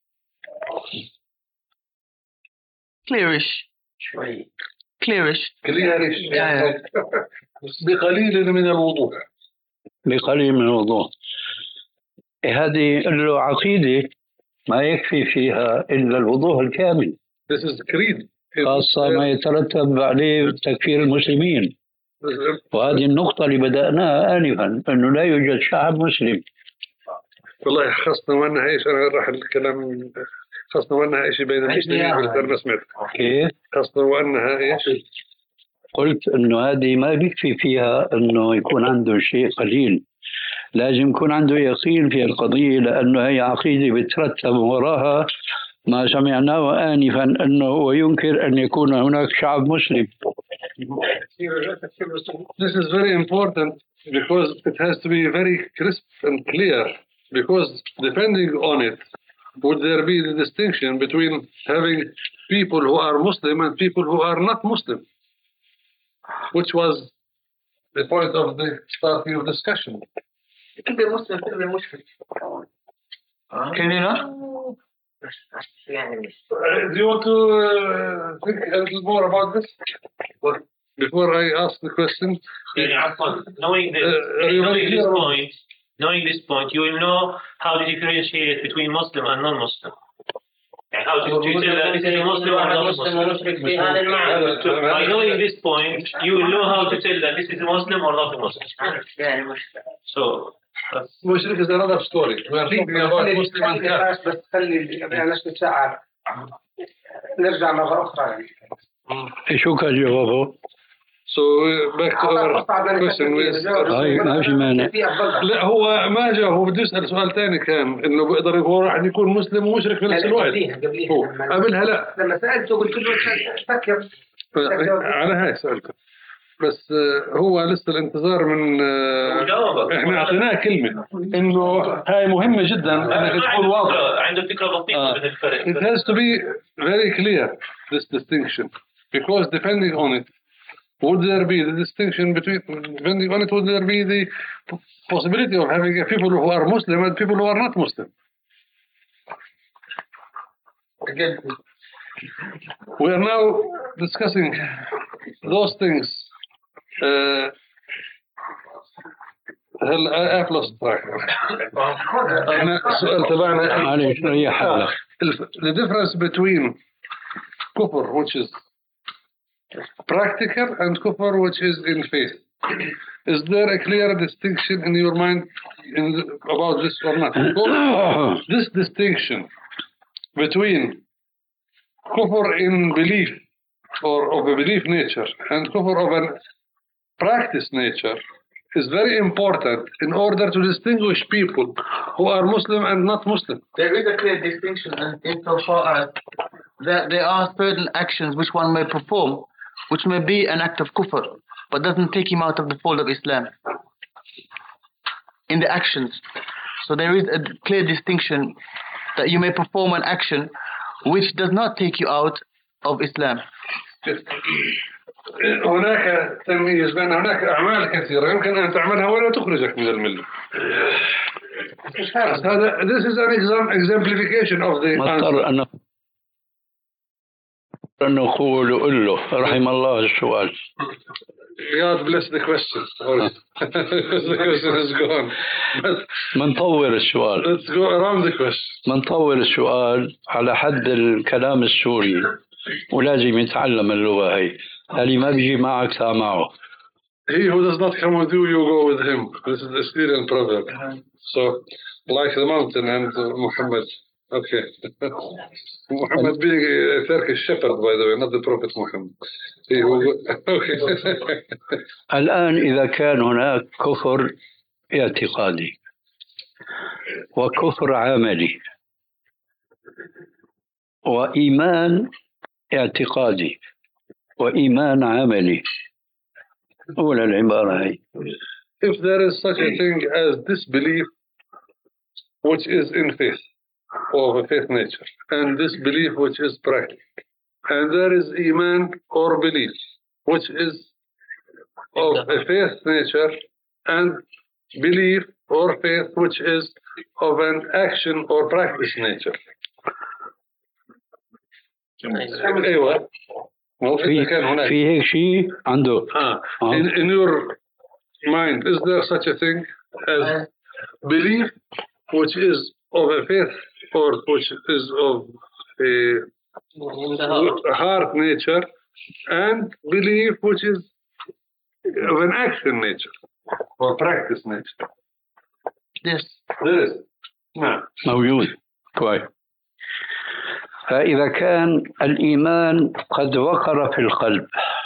Clearish. Clearish. Clearish. بقليل من الوضوح. بقليل من الوضوح. هذه له عقيدة ما يكفي فيها إلا الوضوح الكامل. This is creed. خاصة ما يترتب عليه تكفير المسلمين. وهذه النقطة اللي بدأناها آنفا أنه لا يوجد شعب مسلم. والله خاصة وأنها إيش أنا راح الكلام خاصة وأنها إيش بين المسلمين والغير مسلمين. كيف؟ خاصة وأنها إيش؟ قلت أنه هذه ما بيكفي فيها أنه يكون عنده شيء قليل. لازم يكون عنده يقين في القضية لأنه هي عقيدة بترتب وراها ما سمعناه آنفا أنه هو ينكر أن يكون هناك شعب مسلم. This is very important because it has to be very crisp and clear, because depending on it would there be the distinction between having people who are Muslim and people who are not Muslim, which was the point of the starting of discussion. Can be Muslim, can be Muslim. Can you not? Uh, do you want to uh, think a little more about this before I ask the question? Knowing this, uh, knowing this point, knowing this point, you will know how to differentiate between Muslim and non-Muslim. And how to, to tell that this is a Muslim or not Muslim. By knowing this point, you will know how to tell that this is a Muslim or not a Muslim. So. مشرك is another story. We are thinking about Muslim and Kafir. بس خلي نصف ساعة نرجع مرة أخرى. شو كان جوابه؟ So back to our question. هاي ما في مانع. لا هو ما جاء هو بده يسأل سؤال ثاني كان إنه بيقدر هو راح يكون مسلم ومشرك في نفس الوقت. هو قبلها لا. لما سألته قلت له فكر. على هاي سألته. بس هو لسه الانتظار من احنا اعطيناه كلمه انه هاي مهمه جدا انك تكون واضح. عنده فكره بسيطه من الفرق. It has to be very clear this distinction because depending on it would there be the distinction between depending on it would there be the possibility of having people who are Muslim and people who are not Muslim. Again, we are now discussing those things. هلا I've lost track. احنا السؤال تبعنا معلش ريح حالك. The difference between kufr which is practical and kufr which is in faith. Is there a clear distinction in your mind in the, about this or not? Because this distinction between kufr in belief or of a belief nature and kufr of a practice nature is very important in order to distinguish people who are Muslim and not Muslim. There is a clear distinction insofar as that there are certain actions which one may perform which may be an act of kufr but doesn't take him out of the fold of Islam in the actions. So there is a clear distinction that you may perform an action which does not take you out of Islam. هناك تمييز بين هناك أعمال كثيرة يمكن أن تعملها ولا تخرجك من الملة. هذا this is an exam, exemplification of the مضطر أن أن نقول قل له رحم الله السؤال. God bless the question. The question is gone. منطور السؤال. Let's go around the question. منطور السؤال على حد الكلام السوري ولازم يتعلم اللغة هي. اللي ما بيجي معك سامعه. He who does not come with you, you go with him. This is the Syrian proverb. So, like the mountain and uh, Muhammad. Okay. Muhammad being a Turkish shepherd, by the way, not the Prophet Muhammad. He who... Okay. الآن إذا كان هناك كفر اعتقادي وكفر عملي وإيمان اعتقادي وإيمان عملي أولى العبارة هي. If there is such a thing as disbelief which is in faith of a faith nature and disbelief which is practical and there is iman or belief which is of a faith nature and belief or faith which is of an action or practice nature. أيوة. في في هيك شيء عنده. In, in your mind, is there such a thing as belief which is of a faith or which is of a heart nature and belief which is of an action nature or practice nature? Yes. There is. نعم. موجود. كويس. فإذا كان الإيمان قد وقر في القلب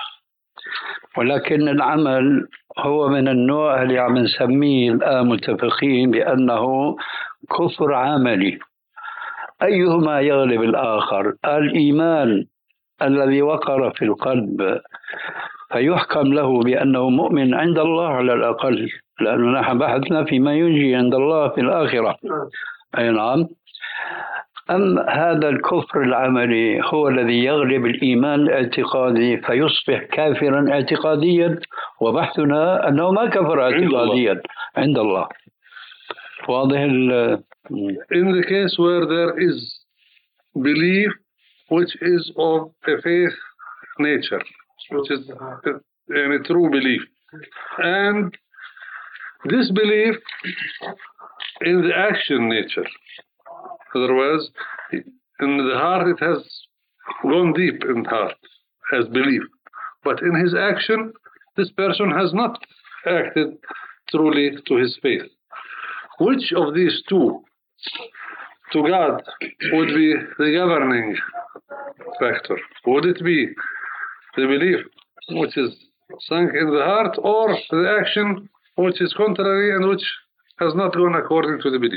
ولكن العمل هو من النوع اللي عم نسميه الآن متفقين بأنه كفر عملي، أيهما يغلب الآخر؟ الإيمان الذي وقر في القلب فيحكم له بأنه مؤمن عند الله على الأقل، لأننا نحن بحثنا فيما ينجي عند الله في الآخرة. أي نعم. أم هذا الكفر العملي هو الذي يغلب الإيمان الاعتقادي فيصبح كافرا اعتقاديا، وبحثنا أنه ما كفر اعتقاديا عند الله. واضح ال In the case where there is belief which is of a faith nature, which is a true belief, and disbelief in the action nature. Otherwise, in the heart it has gone deep in the heart, has belief. But in his action, this person has not acted truly to his faith. Which of these two to God would be the governing factor? Would it be the belief which is sunk in the heart, or the action which is contrary and which has not gone according to the belief?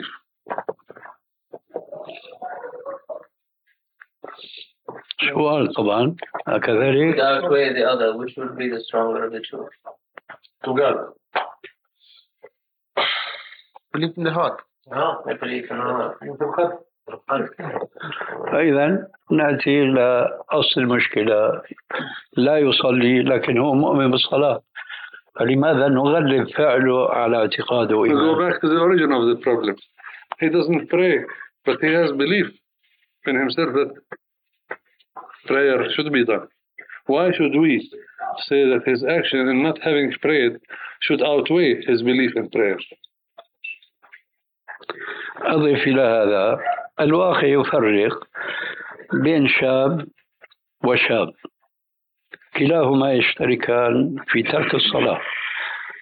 سؤال طبعا كذلك. The outweigh the other, which would be the stronger of the two? To God. Belief in the heart. No, I believe in the فإذا نأتي إلى أصل المشكلة، لا يصلي لكن هو مؤمن بالصلاة، فلماذا نغلب فعله على اعتقاده؟ We go back to the origin of the problem. He doesn't pray, but he has belief in himself that prayer should be done. Why should we say that his action in not having prayed should outweigh his belief in prayer? أضيف إلى هذا الواقع يفرق بين شاب وشاب، كلاهما يشتركان في ترك الصلاة،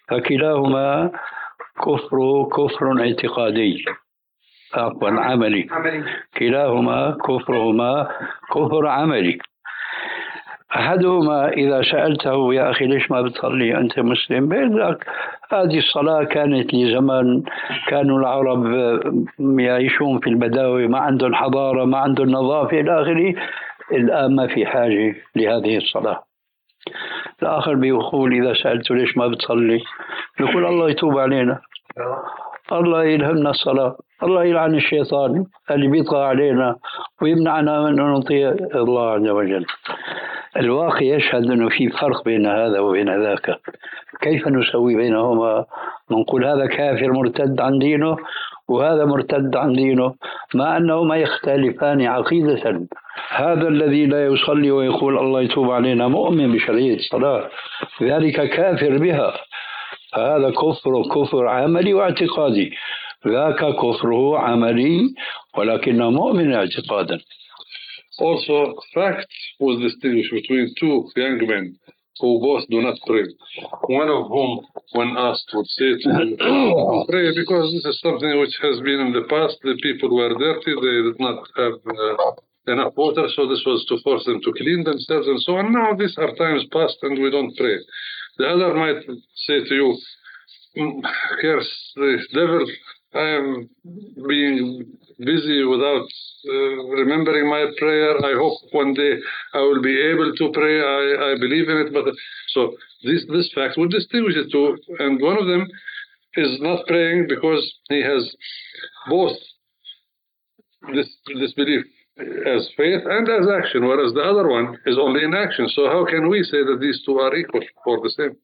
فكلاهما كفر كفر اعتقادي عفوا عملي كلاهما كفرهما كفر عملي. أحدهما إذا سألته يا أخي ليش ما بتصلي أنت مسلم بيقول لك هذه الصلاة كانت لزمن كانوا العرب يعيشون في البداوي ما عندهم حضارة ما عندهم نظافة إلى آخره، الآن ما في حاجة لهذه الصلاة. الآخر بيقول إذا سألته ليش ما بتصلي يقول الله يتوب علينا، الله يلهمنا الصلاة، الله يلعن الشيطان اللي بيطغى علينا ويمنعنا من أن نطيع الله عز وجل. الواقع يشهد أنه في فرق بين هذا وبين ذاك. كيف نسوي بينهما؟ نقول هذا كافر مرتد عن دينه وهذا مرتد عن دينه مع أنهما يختلفان عقيدة. هذا الذي لا يصلي ويقول الله يتوب علينا مؤمن بشريعة الصلاة، ذلك كافر بها، هذا كفر كفر عملي واعتقادي، ذاك كفره عملي ولكنه مؤمن اعتقادا. Also, fact was distinguished between two young men who both do not pray. One of whom, when asked, would say to pray because this is something which has been in the past. The people were dirty, they did not have uh, enough water, so this was to force them to clean themselves and so on. Now these are times past and we don't pray. The other might say to you, curse the devil, I am being busy without uh, remembering my prayer. I hope one day I will be able to pray. I, I believe in it. But so this this fact would distinguish the two. And one of them is not praying because he has both this this belief as faith and as action, whereas the other one is only in action. So how can we say that these two are equal or the same?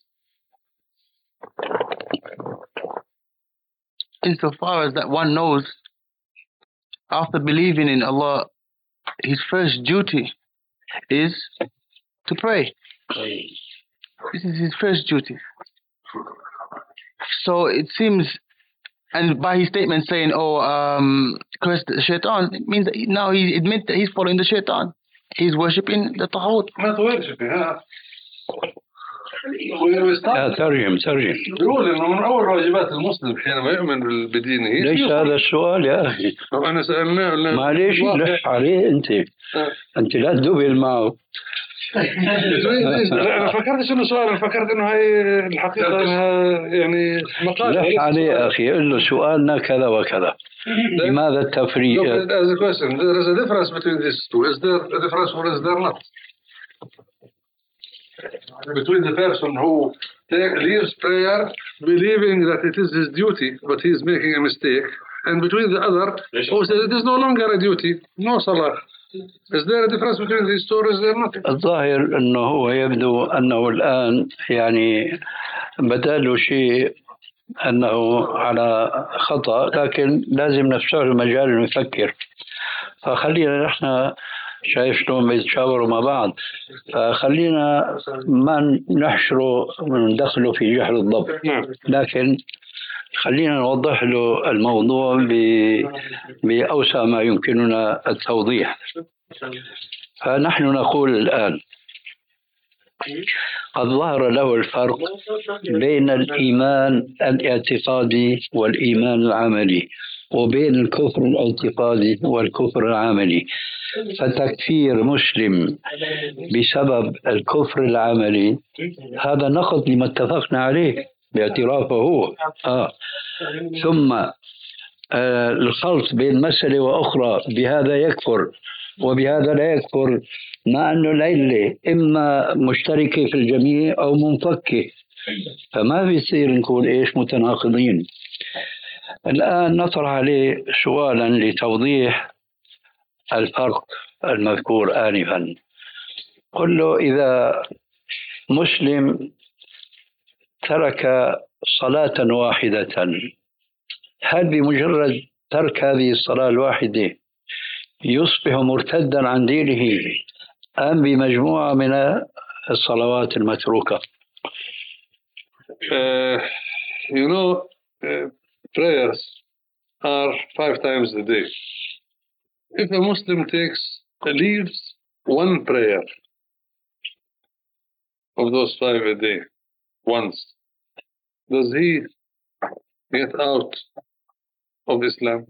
Insofar as that one knows, after believing in Allah, his first duty is to pray. This is his first duty. So it seems, and by his statement saying, oh, um, curse the shaitan, it means that now he admits that he's following the shaitan. He's worshipping the Taghut. Not worshipping, huh? لا ترجم ترجم يقول انه من اول واجبات المسلم حينما يؤمن بدينه. ليش هذا السؤال يا اخي؟ انا سالناه معليش لح عليه انت انت لا تدبل معه. انا فكرت انه سؤال، انا فكرت انه هاي الحقيقه انها يعني مقال. لح عليه يا اخي قل له سؤالنا كذا وكذا. لماذا التفريق؟ As a question, there is a difference between these two. Is there a difference or is there not? Between the person who take, leaves prayer believing that it is his duty but he is making a mistake, and between the other who says it is no longer a duty, no salah. Is there a difference between these two or is there not? الظاهر أنه هو يبدو أنه الآن يعني بدأ له شيء أنه على خطأ، لكن لازم نفتح المجال أن نفكر. فخلينا نحن شايف شلون بيتشاوروا مع بعض، فخلينا ما نحشره وندخله في جحر الضب، لكن خلينا نوضح له الموضوع بأوسع ما يمكننا التوضيح. فنحن نقول الآن قد ظهر له الفرق بين الإيمان الاعتقادي والإيمان العملي وبين الكفر الاعتقادي والكفر العملي. فتكفير مسلم بسبب الكفر العملي هذا نقض لما اتفقنا عليه باعترافه هو. آه. ثم آه الخلط بين مسألة وأخرى بهذا يكفر وبهذا لا يكفر، مع أنه العلة إما مشتركة في الجميع أو منفكة، فما بيصير نقول إيش متناقضين. الآن نطرح عليه سؤالا لتوضيح الفرق المذكور آنفا. قل له إذا مسلم ترك صلاة واحدة، هل بمجرد ترك هذه الصلاة الواحدة يصبح مرتدا عن دينه أم بمجموعة من الصلوات المتروكة؟ uh, You know, uh, prayers are five times a day. If a Muslim takes leaves one prayer of those five a day once, does he get out of Islam?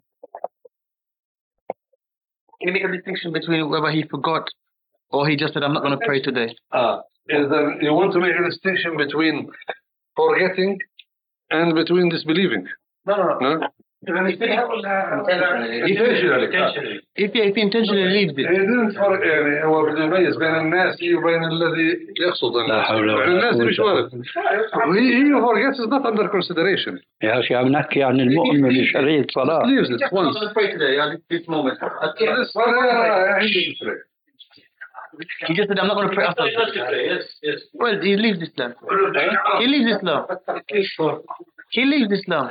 Can you make a distinction between whether he forgot or he just said, I'm not going to pray today? Ah, is that you want to make a distinction between forgetting and between disbelieving? No, no, no. No? Intentionally. Intentionally. If he, if he intentionally leaves it. He didn't فرق يعني هو بده يميز بين الناسي وبين الذي يقصد الناس. الناسي مش وارد. He he who forgets is not under consideration. يا أخي عم نحكي عن المؤمن بشرعية صلاة. Leaves it once. I'm going to pray today at this moment. He just said, I'm not going to pray after. Yes, yes. Well, he leaves Islam. He leaves Islam. He leaves Islam.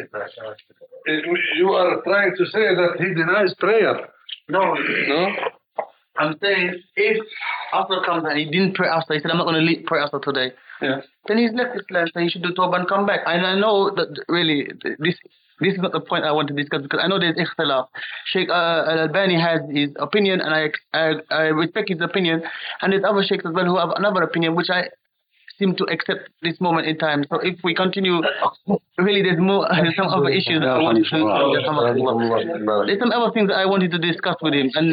You are trying to say that he denies prayer. No. No? I'm saying if after comes and he didn't pray after, he said, I'm not going to pray after today. Yeah. Then he's left Islam, so he should do tawbah and come back. And I know that really this this is not the point I want to discuss because I know there's ikhtilaf. Sheikh uh, Al-Albani has his opinion and I, I I respect his opinion, and there's other sheikhs as well who have another opinion which I seem to accept this moment in time. So if we continue, really there's more, there's some other issues that I wanted to there's some other things that I wanted to discuss with him. And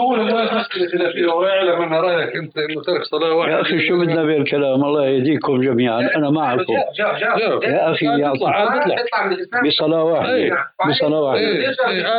يا أخي شو بدنا بالكلام الله يهديكم جميعا أنا معكم يا أخي بصلاة واحدة بصلاة واحدة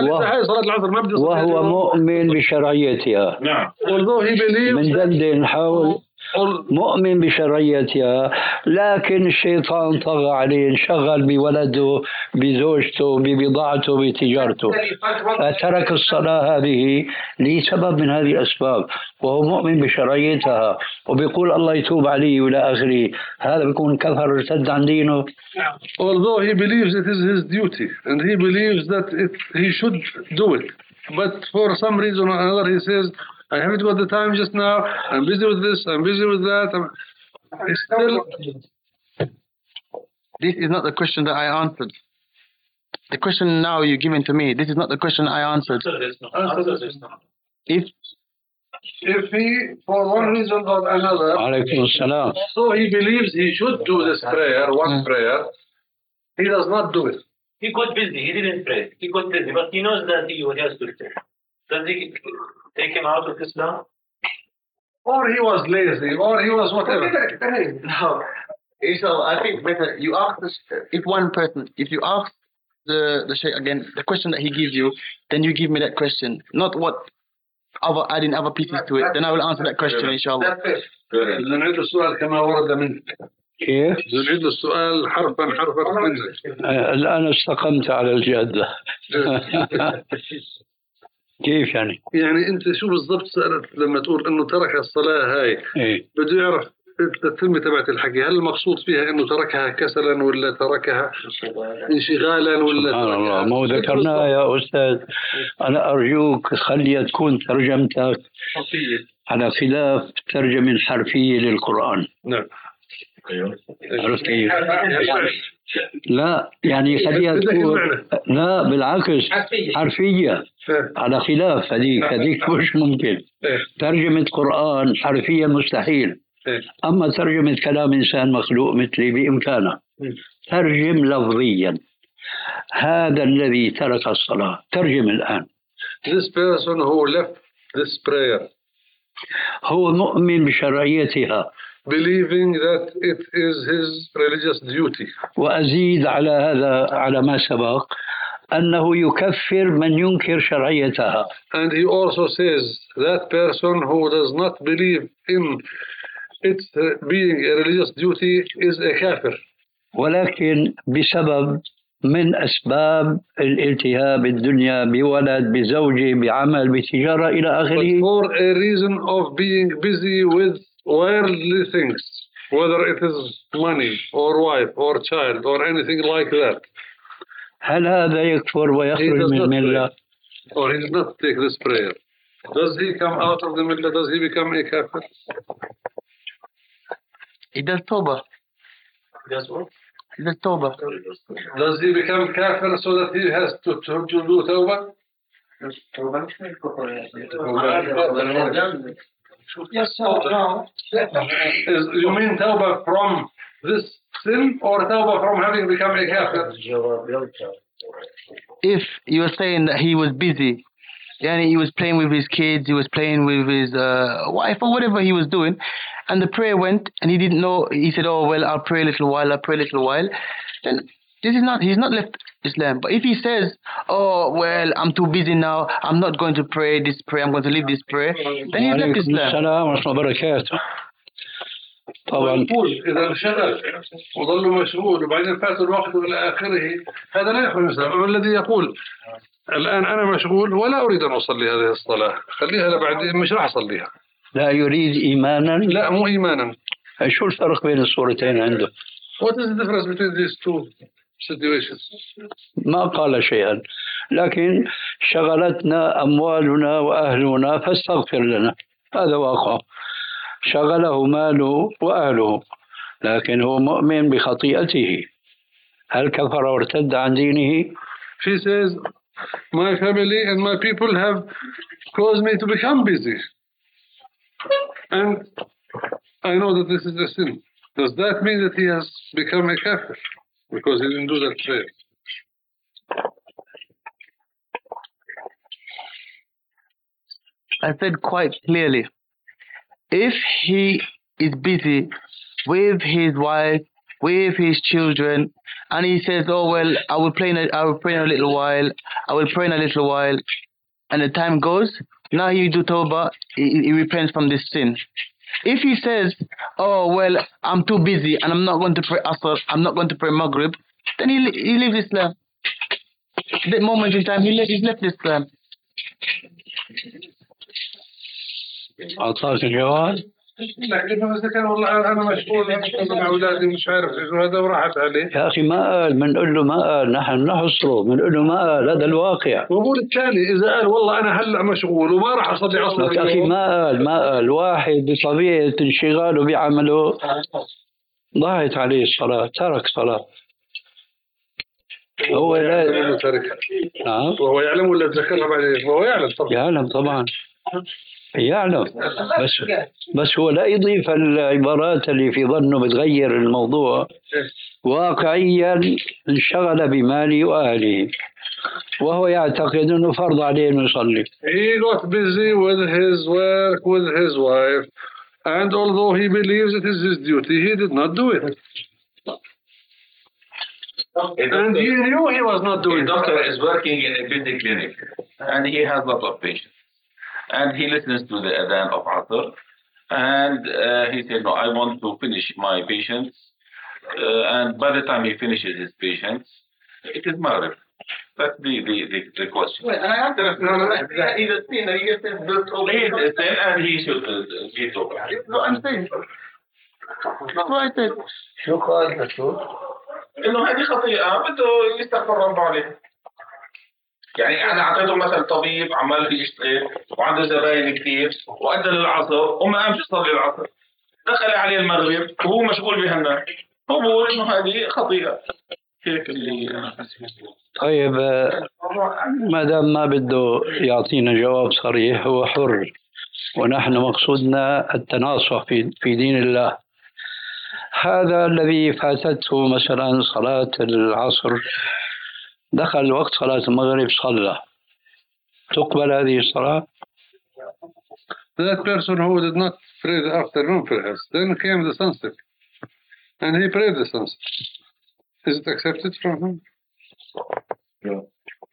وهو مؤمن بشرعيتها من ذنب نحاول مؤمن بشرعيتها لكن الشيطان طغى عليه انشغل بولده بزوجته ببضاعته بتجارته فترك الصلاة هذه لسبب من هذه الأسباب وهو مؤمن بشرعيتها وبيقول الله يتوب عليه إلى آخره هذا بيكون كفر ارتد عن دينه. Although he believes it is his duty and he believes that it, he should do it, but for some reason or another he says I haven't got the time just now. I'm busy with this. I'm busy with that. I'm still. This is not the question that I answered. The question now you're giving to me. This is not the question I answered. If if he, for one reason or another, so he believes he should do this prayer, one prayer, he does not do it. He got busy. He didn't pray. He got busy, but he knows that he has to pray. Does he take him out of Islam? Or he was lazy, or he was whatever. No. So I think better you ask this, if one person, if you ask the the Shaykh again the question that he gives you, then you give me that question, not what other adding other pieces to it. Then I will answer that question, inshallah. نعيد السؤال كما ورد منك. كيف؟ نعيد السؤال حرفا حرفا منك. الآن استقمت على الجادة. كيف يعني؟ يعني أنت شو بالضبط سألت لما تقول إنه ترك الصلاة هاي؟ إيه؟ بده يعرف التتمة تبعت الحكي، هل المقصود فيها إنه تركها كسلا ولا تركها انشغالا ولا؟ سبحان الله، ما ذكرناها يا أستاذ. أنا أرجوك خليها تكون ترجمتك على خلاف ترجمة حرفية للقرآن. نعم. عرفت كيف؟ لا يعني خليها تكون لا بالعكس حرفية على خلاف هذيك هذيك مش ممكن. ترجمة قرآن حرفية مستحيل. أما ترجمة كلام إنسان مخلوق مثلي بإمكانه. ترجم لفظيا هذا الذي ترك الصلاة ترجم الآن. This person who left this prayer هو مؤمن بشرعيتها believing that it is his religious duty. وأزيد على هذا على ما سبق أنه يكفر من ينكر شرعيتها. And he also says that person who does not believe in its being a religious duty is a kafir. ولكن بسبب من أسباب الالتهاب الدنيا بولد بزوجة بعمل بتجارة إلى آخره. For a reason of being busy with worldly things, whether it is money or wife or child or anything like that. هل هذا يكفر ويخرج من الملة؟ Or he does not take this prayer. Does he come out of the millah? Does he become a kafir? He does tawbah. Does what? He does tawbah. Does he become kafir so that he has to, to, to do tawbah? Yes, so, no. Is, you mean tawbah from this sin or tawbah from having become a kafir? If you were saying that he was busy, yani he was playing with his kids, he was playing with his uh, wife or whatever he was doing, and the prayer went and he didn't know, he said, oh well, I'll pray a little while, I'll pray a little while, then this is not, he's not left Islam. But if he says, oh well, I'm too busy now, I'm not going to pray this prayer, I'm going to leave this prayer, then he's left Islam. السلام ورحمة الله وبركاته. طبعا إذا انشغل وظل مشغول وبعدين فات الوقت إلى آخره، هذا لا يخرج الإسلام. أما الذي يقول الآن أنا مشغول ولا أريد أن أصلي هذه الصلاة، خليها لبعد، مش راح أصليها. لا يريد إيمانا؟ لا مو إيمانا. شو الفرق بين الصورتين عنده؟ What is the difference between these two situations? ما قال شيئا، لكن شغلتنا أموالنا وأهلنا فاستغفر لنا، هذا واقع. شغله ماله وأهله، لكن هو مؤمن بخطيئته. هل كفر وارتد عن دينه؟ She says, my family and my people have caused me to become busy, and I know that this is a sin. Does that mean that he has become a kafir because he didn't do that prayer? I said quite clearly, if he is busy with his wife, with his children, and he says, oh well, I will pray in a, I will pray in a little while, I will pray in a little while, and the time goes, now he do tawbah, he, he repents from this sin. If he says, oh well, I'm too busy and I'm not going to pray Asr, I'm not going to pray Maghrib, then he, he leaves Islam. At that moment in time, he left, he's left Islam. أعطاك الجواب؟ لكن إذا كان والله أنا مشغول مع أولادي مش عارف إيش هذا وراحت عليه. يا أخي ما قال، بنقول له ما قال، نحن نحصره، بنقول له ما قال، هذا الواقع. وقول الثاني إذا قال والله أنا هلا مشغول وما راح أصلي عصر. يا أخي ما قال ما قال، واحد بطبيعة انشغاله بعمله ضاعت عليه الصلاة، ترك صلاة. هو لا ترك. نعم. وهو يعلم ولا تذكرها بعدين؟ وهو يعلم طبعا. يعلم طبعا. يعلم، بس بس هو لا يضيف العبارات اللي في ظنه بتغير الموضوع. واقعيا انشغل بماله وأهله وهو يعتقد أنه فرض عليه أن يصلي. He got busy with his work, with his wife, and although he believes it is his duty, he did not do it. And he knew he was not doing it. The doctor is working in a busy clinic, and he has a lot of patients. And he listens to the adhan of Asr, and uh, he said, no, I want to finish my patients. Uh, and by the time he finishes his patients, it is Maghrib. That's the, the, the, the question. Wait, and I answered it. No, no, no. He's a sin, and he gets built over. He is a sin, and he should uh, get over. No, I'm saying. That's what I said. شو قال الرسول؟ إنه هذه خطيئة بده يستغفر ربه عليه. يعني أنا أعطيته مثلا طبيب عمال يشتغل وعنده زباين كثير وأجل العصر وما قامش يصلي العصر، دخل عليه المغرب وهو مشغول بهالناس، هو بقول إنه هذه خطيئة. هيك اللي طيب ما دام ما بده يعطينا جواب صريح هو حر، ونحن مقصودنا التناصح في في دين الله. هذا الذي فاتته مثلا صلاة العصر، دخل وقت صلاة المغرب صلى، تقبل هذه الصلاة؟ That person who did not pray the afternoon perhaps, then came the sunset, and he prayed the sunset. Is it accepted from him? Yeah.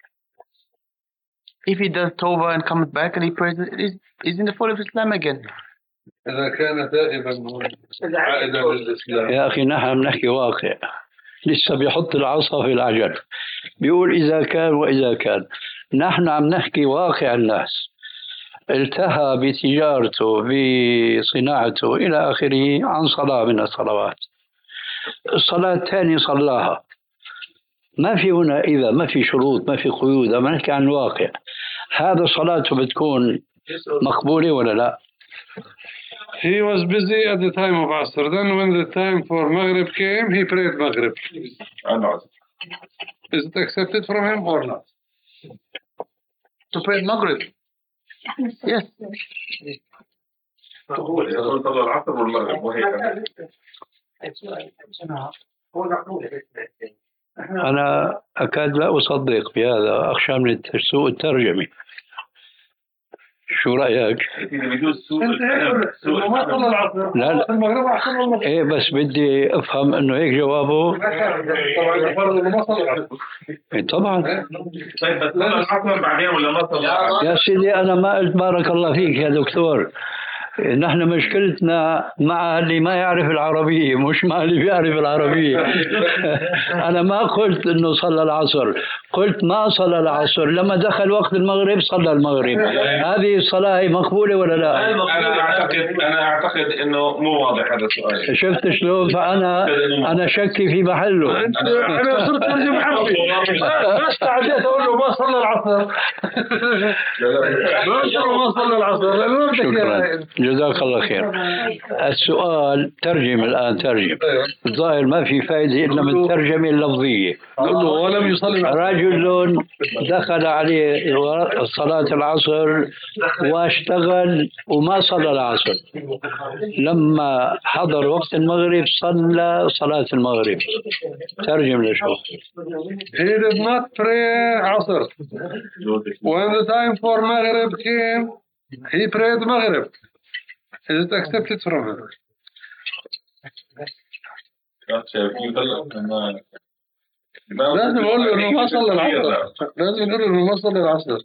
If he does tawbah and comes back and he prays, he's, he's in the fold of Islam again. إذا كان دائما عائدا للإسلام. يا أخي نحن بنحكي واقع، لسه بيحط العصا في العجل، بيقول إذا كان وإذا كان. نحن عم نحكي واقع الناس، التهى بتجارته بصناعته إلى آخره عن صلاة من الصلوات. الصلاة الثانية صلاها، ما في هنا إذا، ما في شروط، ما في قيود، ما نحكي عن الواقع. هذا صلاته بتكون مقبولة ولا لا؟ He was busy at the time of Asr. Then when the time for Maghrib came, he prayed Maghrib. Is it accepted from him or not? To pray Maghrib? Yes. أنا أكاد لا أصدق بهذا، أخشى من سوء الترجمة. شو رأيك؟ لا لا إيه بس بدي أفهم إنه هيك جوابه. إيه طبعا. طيب بس صلى العصر بعدين ولا ما صلى؟ يا سيدي أنا ما قلت بارك الله فيك يا دكتور. نحن مشكلتنا مع اللي ما يعرف العربية مش مع اللي بيعرف العربية. أنا ما قلت إنه صلى العصر، قلت ما صلى العصر، لما دخل وقت المغرب صلى المغرب. هذه الصلاة مقبولة ولا لا؟ أنا أعتقد أنا أعتقد إنه مو واضح هذا السؤال. شفت شلون؟ فأنا أنا شكي في محله. أنا صرت ترجم حرفي بس تعديت أقول له ما صلى العصر. ما صلى العصر. شكرا جزاك الله خير. السؤال ترجم الآن ترجم. الظاهر ما في فائدة إلا من الترجمة اللفظية. ولم يصلي. رجل دخل عليه صلاة العصر واشتغل وما صلى العصر، لما حضر وقت المغرب صلى صلاة المغرب. ترجم لشوف. He did not pray عصر. When the time for Maghrib came, he prayed Maghrib. Is it accepted from him? لازم أقول له إنه ما صلى العصر. لازم نقول له إنه ما صلى العصر.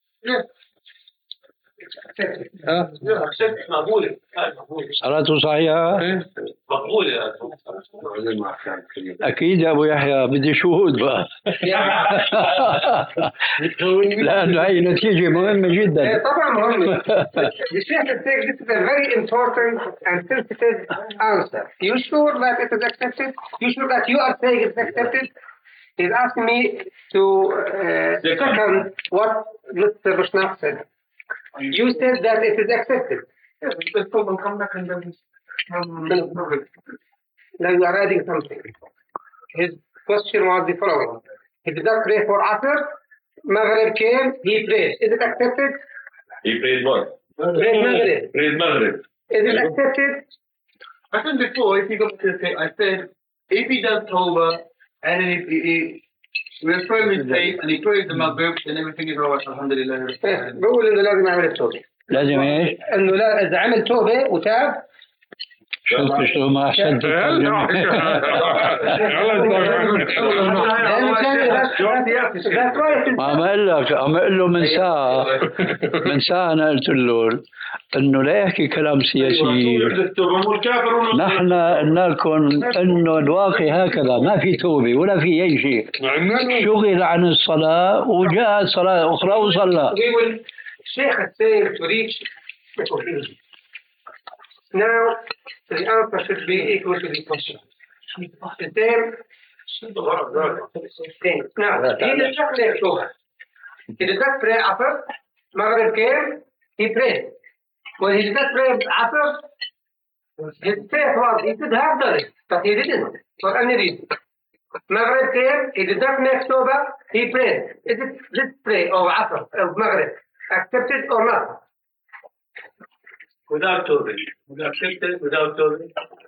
مقبولة. صلاته صحيحة؟ مقبولة. أكيد يا أبو يحيى بدي شهود بقى. لأنه هي نتيجة مهمة جدا. طبعا مهمة. The Sheikh is saying this is a very important and sensitive answer. You sure that it is accepted? You sure that you are saying it's accepted? He's asking me to uh, second what Mister Bushnaq said. You said that it is accepted. Yes, let's come back and then now you are adding something. His question was the following. He did not pray for Asr. Maghrib came, he prayed. Is it accepted? He prayed what? Prayed Maghrib. Prayed Maghrib. Is it accepted? I said before, if you go to the I said, if he does Tawbah and then he, he, he refers his faith and he prays the Maghrib, then everything is alright. Alhamdulillah. بقول إنه لازم يعمل التوبة. لازم إيش؟ إنه لا إذا عمل توبة وتاب. شفت شو ما أحسنت الترجمة. عم أقول لك عم أقول له من ساعة من ساعة أنا قلت له إنه لا يحكي كلام سياسي. نحن قلنا لكم إنه الواقع هكذا، ما في توبة ولا في أي شيء. شغل عن الصلاة وجاء صلاة أخرى وصلى. Sheikh is saying to reach the conclusion. Now, the answer should be equal to the question. The same. Now, he did not pray Tawbah. He did not pray Asr. Maghrib came, he prayed. When he did not pray Asr, his faith was, he could have done it, but he didn't, for any reason. Maghrib came, he did not make Tawbah, he prayed. Is it this pray of Asr, of Maghrib, accepted or not? Without Tawbah. Without accepted, without Tawbah.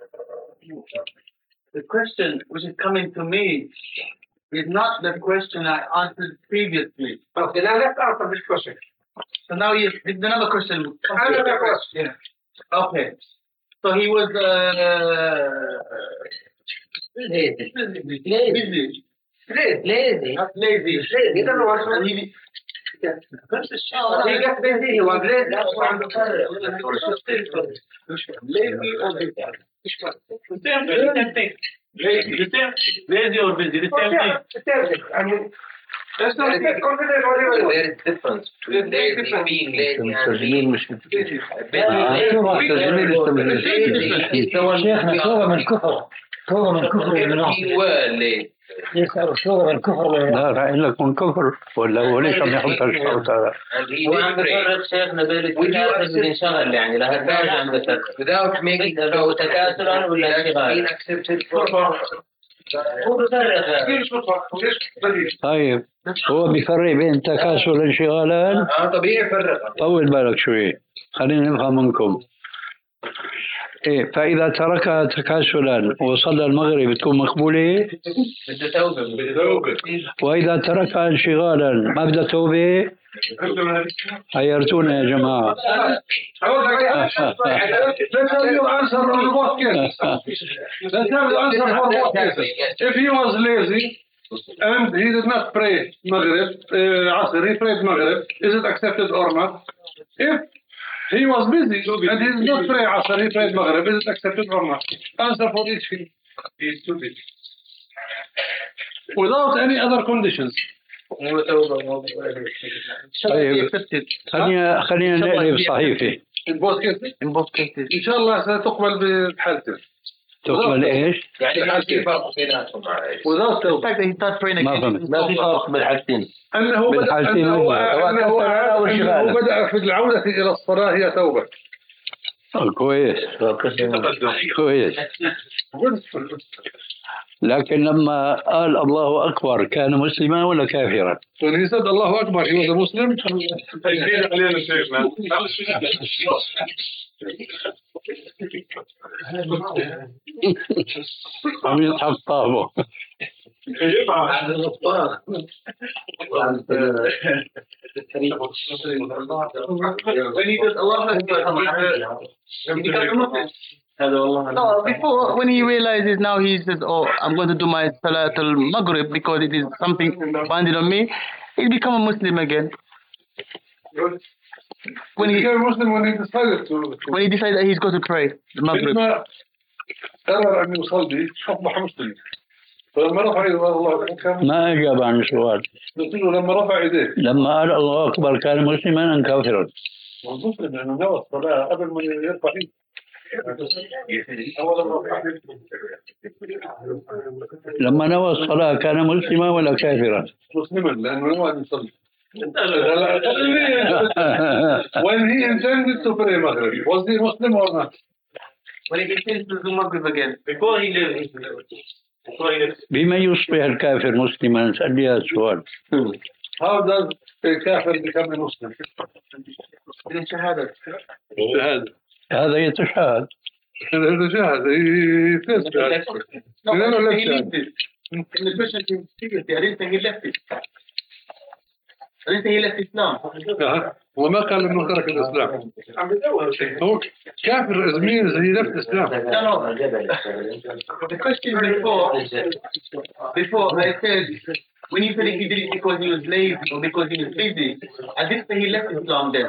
The question which is coming to me is not the question I answered previously. Okay, now let's answer this question. So now yes, there's another question. Another question. Okay. So he was uh, lazy. Lazy. Busy. Lazy. Not lazy. Lazy. He doesn't want to. He, yes. He gets busy. He was lazy. Lazy or busy? The same thing. Lazy, the same. Lazy or busy, the same thing. The same thing. I mean, there's no confidence or whatever. There is difference between lazy and being lazy and being busy. شيخنا توبة من كفر توبة من كفر يسأل توبة من كفر لا لا لك من كفر ولا هو ليش عم يحط الشرط هذا؟ وعم بفرق شيخنا بين التكاسل والانشغال يعني لهالدرجة عم بفرق without making أو تكاسلا ولا انشغال هو بفرق. طيب هو بيفرق بين تكاسل والانشغالات؟ اه طبيعي يفرق. طول بالك شوي خلينا نفهم منكم. إيه فإذا تركها تكاسلا وصلى المغرب تكون مقبولة. بده توبة بده توبة. وإذا تركها انشغالا ما بدها توبة. حيرتونا يا جماعة. Let's have your answer on both cases. Let's have the answer for both cases. If he was lazy and he did not pray Maghrib, uh, Asr, he prayed Maghrib, is it accepted or not? If he was busy and he did not pray Asr, he prayed Maghrib, is it accepted or not? Answer for each thing. He is stupid. Without any other conditions. طيب خلينا خلينا نقلب صحيفة. In both cases. In both cases. إن شاء الله ستقبل بحالته. تقبل إيش؟ يعني في فرق بيناتهم. Without the fact that he started praying ما فهمت. ما في فرق بالحالتين. أنه بالحالتين أنه أنه بدأ في العودة إلى الصلاة هي توبة. كويس كويس. لكن لما قال الله أكبر كان مسلما ولا كافرا؟ When he said الله أكبر he was a Muslim. تجديد علينا شيخنا. عم يضحك طابه. When he does Allah No, before, when he realizes now, he says, oh, I'm going to do my Salat al-Maghrib because it is something binding on me, he become a Muslim again. When he became a Muslim when he decided to, to when he decided that he's going to pray the Maghrib. قرر أن يصلي أصبح مسلم. فلما رفع يده الله كان ما أجاب عن السؤال. قلت له لما رفع يديه لما قال الله أكبر كان مسلما أم كافرا؟ مسلم لأنه نوى الصلاة قبل ما يرفع يده. لما نوى الصلاة كان مسلما ولا كافرا؟ مسلما لأنه نوى أن يصلي. When he intended to pray Maghrib, was he Muslim or not? When he intended to do Maghrib again, before he lived. بما يصبح الكافر مسلما؟ سأل لي هذا السؤال. How does a kafir become a Muslim? بالشهادة. بالشهادة. هذا يتشهد. هذا يتشهد. يتشهد. No, he left it. In the question seriously, I didn't think he left it. I didn't think he left Islam. وما قال إنه ترك الإسلام. هو كافر is means he left Islam. No, no. The question before, before I said, when you said he did it because he was lazy or because he was busy, I didn't say he left Islam then.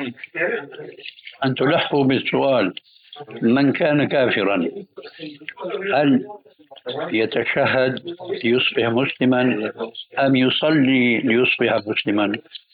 أن تلحقوا بالسؤال من كان كافرا هل يتشهد ليصبح مسلما أم يصلي ليصبح مسلما؟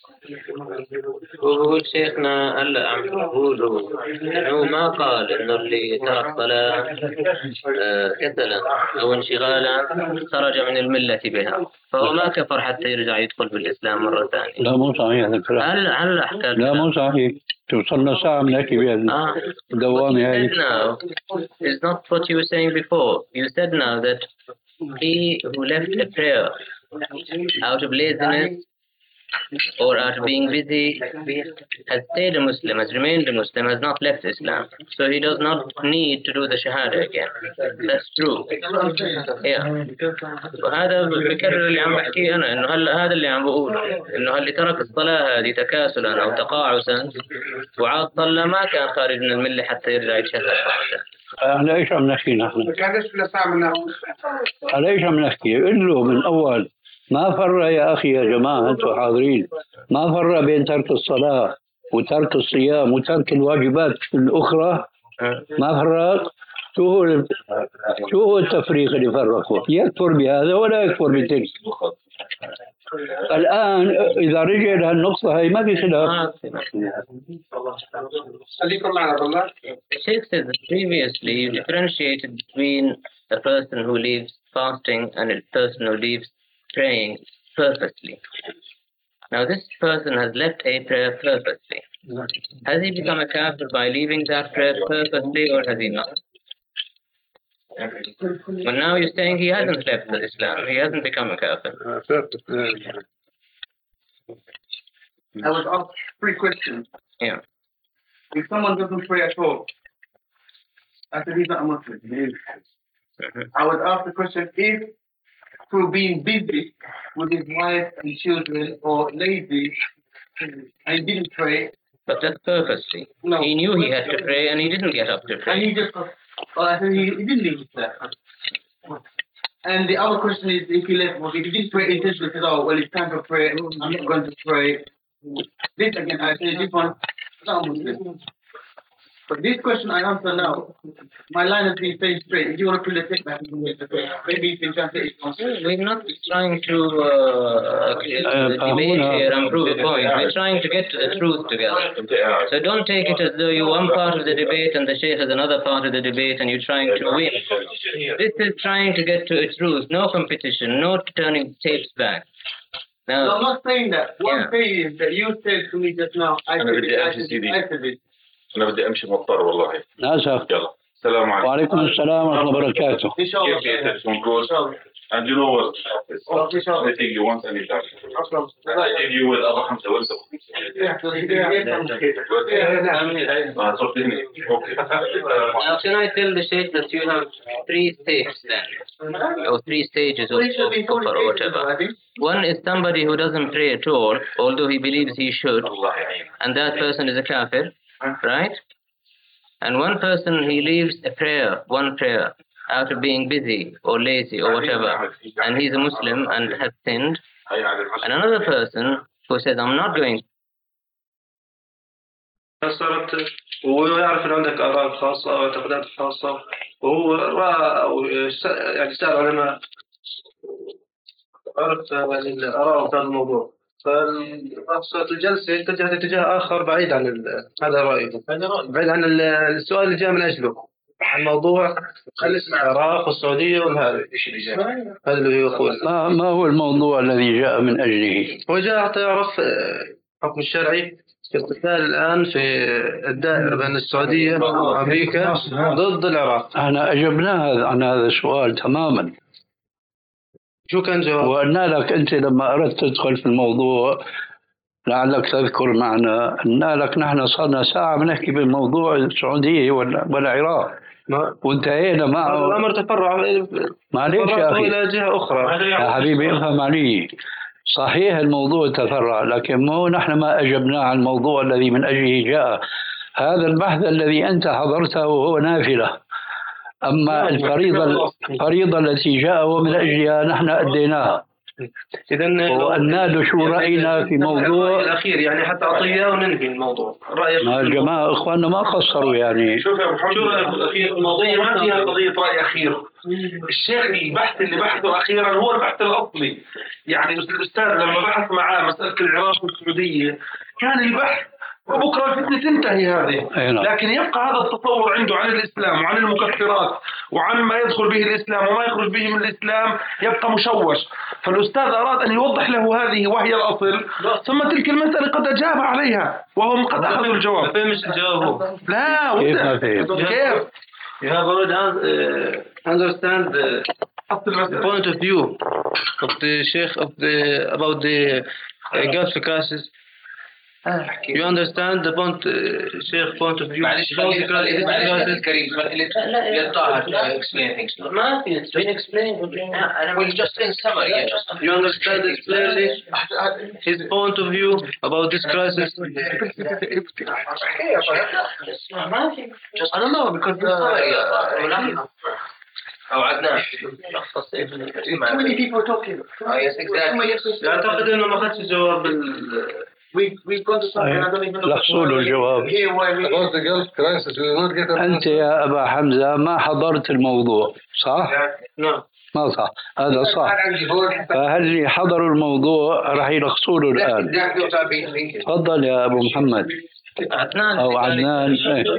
وهو شيخنا هلا عم تقولوا انه ما قال انه اللي ترك صلاه كسلا او انشغالا خرج من المله بها، فهو ما كفر حتى يرجع يدخل بالاسلام مره ثانيه. لا مو صحيح هذا الكلام. هلا هلا حكى لا مو صحيح. توصلنا ساعه بنحكي بهذا الدوامه هاي. Now is not what you were saying before. You said now that he who left a prayer out of laziness or out of being busy has stayed a Muslim, has remained a Muslim, has not left Islam. So he does not need to do the Shahada again. That's true. Yeah. وهذا بكرر اللي عم بحكيه أنا إنه هلا هذا اللي عم بقوله إنه اللي ترك الصلاة هذه تكاسلا أو تقاعسا وعاد صلى ما كان خارج من الملة حتى يرجع يتشهد. على ايش عم نحكي نحن؟ على ايش عم نحكي؟ قل له من اول ما فرق يا اخي يا جماعه انتم حاضرين، ما فرق بين ترك الصلاه وترك الصيام وترك الواجبات الاخرى، ما فرق. شو هو شو هو التفريق اللي فرقه؟ يكفر بهذا ولا يكفر بتلك. الآن إذا رجع لهالنقطة هاي ما في خلاف. Sheikh said that previously you differentiated between a person who leaves fasting and a person who leaves praying purposely. Now this person has left a prayer purposely. Has he become a kafir by leaving that prayer purposely or has he not? But now you're saying he hasn't left Islam, he hasn't become a kafir. I was asked three questions. Yeah. If someone doesn't pray at all, I said he's not a Muslim. He is. I was asked the question if through being busy with his wife and children or lazy and he didn't pray. But that's purposely. No. He knew he had to pray and he didn't get up to pray. And he just, well, I said he, he didn't leave it there. And the other question is if he left, well, if he didn't pray, he just said, oh, well, it's time to pray. I'm not going to pray. This again, I said this one, not Muslim. But this question I answer now. My line has been saying straight. If you want to put the text back, maybe you can translate it. We're not trying to uh, debate here and prove a point. We're trying to get to the truth together. So don't take it as though you're one part of the debate and the Sheikh is another part of the debate and you're trying to win. This is trying to get to a truth. No competition. No turning tapes back. Now, no, I'm not saying that. What I'm saying is that you said to me just now, I said it, I said it, I said it. أنا بدي أمشي مضطر والله. آسف. يلا. السلام عليكم. وعليكم السلام ورحمة الله وبركاته. إن شاء الله. كيف And you know what? I think you once and you die. I you with other Hamza Wilson. Now can I tell the Sheikh that you have three steps then? Or three stages of kufr or whatever. One is somebody who doesn't pray at all, although he believes he should, and that person is a kafir, right? And one person, he leaves a prayer, one prayer, out of being busy or lazy or whatever, and he's a Muslim and has sinned. And another person who says, I'm not going. صارت وهو يعرف ان عندك آراء خاصة أو اعتقادات خاصة وهو رأى يعني سأل علماء عرف الآراء في هذا الموضوع فصارت الجلسة اتجهت اتجاه آخر بعيد عن هذا رأيه بعيد عن السؤال اللي جاء من أجله الموضوع العراق والسعودية وهذا ايش اللي جاء هذا اللي يقول ما, ما هو الموضوع الذي جاء من أجله؟ هو جاء حتى يعرف حكم الشرعي في القتال الآن في الدائرة بين السعودية وأمريكا ضد العراق. أنا أجبنا عن هذا السؤال تماما. شو كان جواب؟ وقلنا لك أنت لما أردت تدخل في الموضوع لعلك تذكر معنا قلنا لك نحن صرنا ساعة بنحكي بالموضوع السعودية والعراق وانتهينا معه. الأمر تفرع معليش يا أخي إلى جهة أخرى. يا حبيبي افهم علي. صحيح الموضوع تفرع لكن مو نحن ما أجبنا عن الموضوع الذي من أجله جاء. هذا البحث الذي أنت حضرته هو نافلة. أما الفريضة الفريضة التي جاء ومن أجلها نحن أديناها. إذن وقلنا له شو رأينا في موضوع الأخير يعني حتى أعطيه وننهي الموضوع. ما الجماعة إخواننا ما قصروا يعني. شوف يا محمد الأخير الموضوع ما فيها قضية رأي أخير. الشيخ البحث اللي بحثه أخيرا هو البحث الأصلي. يعني الأستاذ لما بحث معاه مسألة العراق والسعودية كان البحث وبكرة الفتنة تنتهي هذه. لكن يبقى هذا التصور عنده عن الإسلام وعن المكفرات وعن ما يدخل به الإسلام وما يخرج به من الإسلام يبقى مشوش. فالأستاذ أراد أن يوضح له هذه وهي الأصل ثم تلك المسألة قد أجاب عليها وهم قد أخذوا الجواب. فهمش الجواب كيف لا ما فهم كيف You have already uh, understand the, the point of view of the Sheikh of the about the uh, Gulf crisis. You understand the point, uh, Sheikh point of view. معلش معلش كريم let explain things. ما في it's been explained. Well, just in summary. You understand clearly his point of view about this crisis. I don't know because أو عدنان. Too many people talking. Oh yes, exactly. أعتقد إنه ما أخذش جواب We we've gone to something I don't even know. لحصول الجواب. أنت يا أبا حمزة ما حضرت الموضوع صح؟ نعم. ما صح هذا صح. فهل حضروا الموضوع راح يلخصوا الآن. تفضل يا أبو محمد. عدنان أو عدنان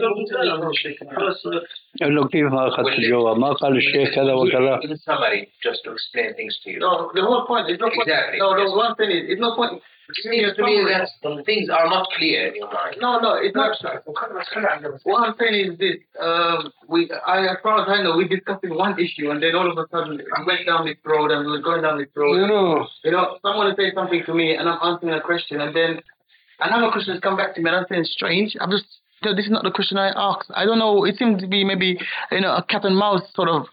قال له كيف ما أخذت الجواب ما قال الشيخ كذا وكذا. In summary, just to explain things to you. No, the whole point is no point. Exactly. No, no, one thing is it's no point. It seems to me that things are not clear in your mind. No, no, it's not. What I'm saying is this: um, we, I, as far as I know, we discussing one issue, and then all of a sudden we went down this road, and we were going down this road. You know, you know, someone will say something to me, and I'm answering a question, and then another question has come back to me, and I'm saying strange. I'm just this is not the question I asked. I don't know. It seemed to be maybe you know a cat and mouse sort of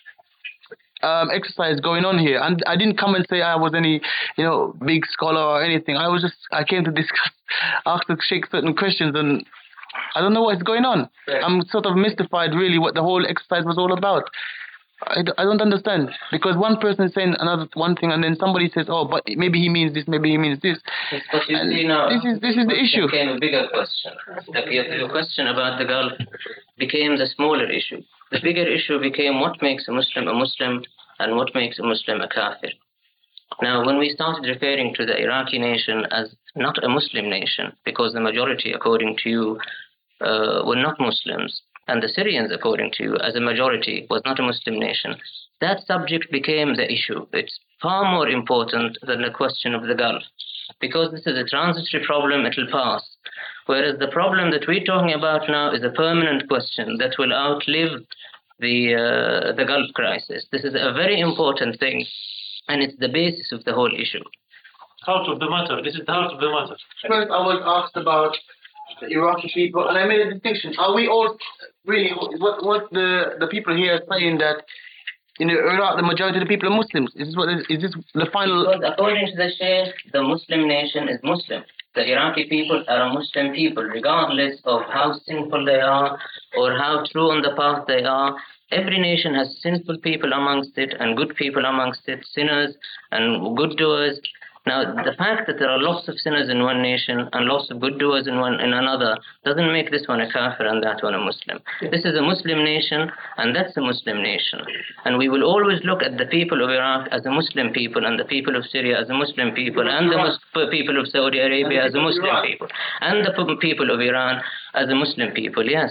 um, exercise going on here, and I didn't come and say I was any you know big scholar or anything. I was just I came to discuss, ask the Sheikh certain questions, and I don't know what's going on. Yeah. I'm sort of mystified, really, what the whole exercise was all about. I, I don't understand, because one person is saying another one thing, and then somebody says, "Oh, but maybe he means this, maybe he means this." Yes, but you see now, this is this is the issue. Became a bigger question. The, your question about the Gulf became the smaller issue. The bigger issue became what makes a Muslim a Muslim and what makes a Muslim a kafir. Now, when we started referring to the Iraqi nation as not a Muslim nation, because the majority, according to you, uh, were not Muslims, and the Syrians, according to you, as a majority, was not a Muslim nation, that subject became the issue. It's far more important than the question of the Gulf, because this is a transitory problem, it will pass. Whereas the problem that we're talking about now is a permanent question that will outlive the, uh, the Gulf crisis. This is a very important thing, and it's the basis of the whole issue. Heart of the matter. This is the heart of the matter. First, I was asked about the Iraqi people, and I made a distinction. Are we all really, what, what the, the people here are saying that in Iraq, the majority of the people are Muslims? Is this, what is, is this the final... Because according to the Shaykh, the Muslim nation is Muslim. The Iraqi people are a Muslim people, regardless of how sinful they are or how true on the path they are. Every nation has sinful people amongst it and good people amongst it, sinners and good doers. Now, the fact that there are lots of sinners in one nation and lots of good doers in one in another doesn't make this one a kafir and that one a Muslim. This is a Muslim nation and that's a Muslim nation. And we will always look at the people of Iraq as a Muslim people and the people of Syria as a Muslim people and the Mus- people of Saudi Arabia as a Muslim people and the p- people of Iran as a Muslim people, yes.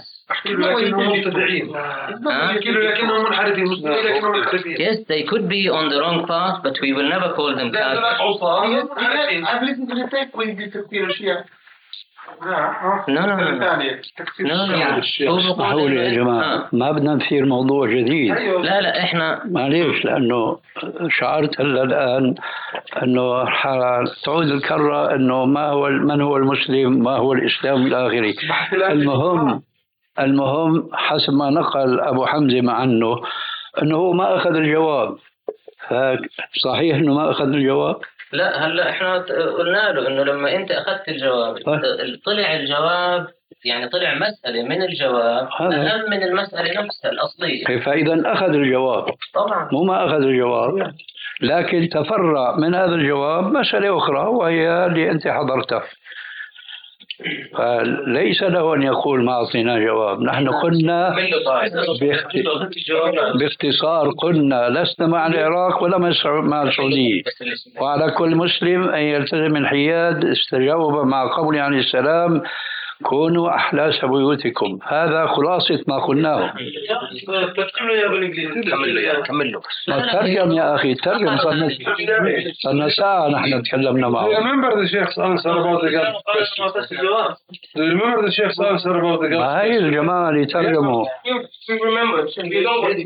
Yes, they could be on the wrong path, but we will never call them kafir. I've listened to the tape when you disappear here. No no no no no اسمحوا لي يا جماعة، ما بدنا نثير موضوع جديد. لا لا احنا معليش، لأنه شعرت هلا الآن أنه تعود الكرة أنه ما هو من هو المسلم، ما هو الإسلام إلى آخره. المهم المهم حسب ما نقل أبو حمزة عنه أنه هو ما أخذ الجواب. صحيح أنه ما أخذ الجواب؟ لا، هلا احنا قلنا له انه لما انت اخذت الجواب طلع الجواب، يعني طلع مسألة من الجواب اهم من المسألة نفسها الأصلية. فإذا أخذ الجواب طبعا، مو ما أخذ الجواب، لكن تفرع من هذا الجواب مسألة أخرى وهي اللي أنت حضرتها. فليس له أن يقول ما أعطينا جواب. نحن قلنا باختصار، قلنا لسنا مع العراق ولا مع السعودية، وعلى كل مسلم أن يلتزم الحياد. استجاب مع قوله عليه السلام: كونوا أحلاس بيوتكم. هذا خلاصة ما قلناه. كمل له ترجم يا أخي، ترجم. صرنا ساعة نحن تكلمنا معه. Do you remember the Sheikh's answer about the Gulf question? Do you remember the Sheikh's answer about the Gulf question? هاي الجماعة اللي ترجموا. We remember. We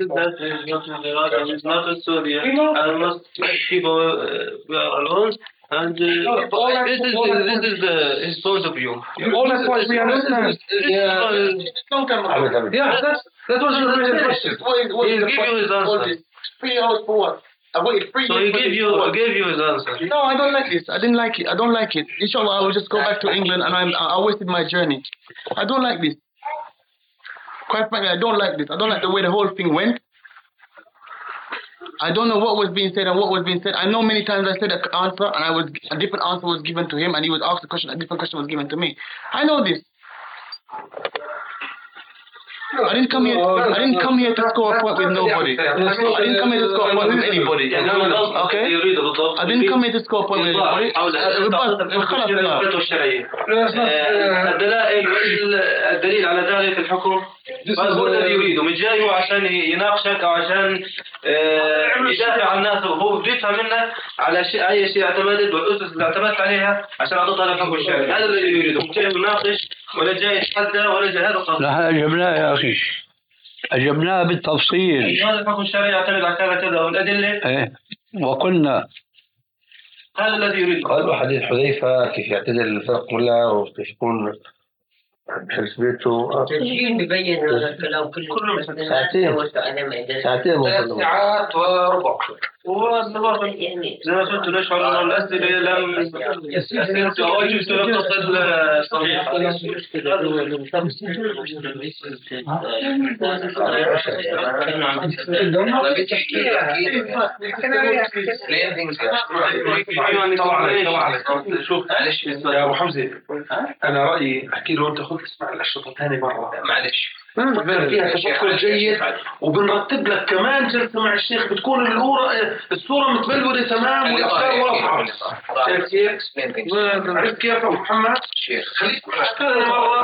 it's not in Syria. And most people uh, are alone. And uh, no, this is the, this is the his point of view. All that's what we understand. Yeah, yeah, that's that was your original question. He'll give you his answer. Three hours for what? I waited three so he gave you gave you his answer. No, I don't like this. I didn't like it. I don't like it. Inshallah, I will just go back to England, and I'm I wasted my journey. I don't like this. Quite frankly, I don't like this. I don't like the way the whole thing went. I don't know what was being said and what was being said. I know many times I said an answer and I was a different answer was given to him, and he was asked a question, a different question was given to me. I know this. I didn't come here. I didn't come here to score a point with nobody. I didn't come here to score a point with anybody. Okay? I didn't come here to score a point with anybody. الدلائل الدليل على ذلك الحكم هو الذي يريده، مش جاي هو عشان يناقشك او عشان يدافع عن الناس، وهو بيفهم منك على شيء اي شيء اعتمدت والاسس اللي اعتمدت عليها عشان اعطيتها الحكم الشرعي. هذا الذي يريده، مش جاي يناقش ولا جاي يتحدى ولا جاي. هذا قصد. لا أجبناه يا أخي، أجبناه بالتفصيل. هذا الحكم الشرعي يعتمد على كذا كذا والأدلة. إيه، وقلنا هذا الذي يريده. قالوا حديث حذيفة كيف يعتدل الفرق كلها وكيف يكون حسبته تسجيل ببين هذا الكلام كله ساعتين ساعتين ثلاث ساعات وربع. يعني زي ما كنت نشعر أن الأسئلة لم أسئلة أوجه لم تصل صحيحة. شوف معلش يا أبو حمزة، أنا رأيي أحكي له أنت خذ اسمع الأشرطة ثاني مرة معلش فيها تفكر جيد، وبنرتب لك كمان جلسة مع الشيخ بتكون الأورا الصورة متبلورة تمام والأفكار واضحة. عرفت كيف يا محمد؟ خليك ثاني مرة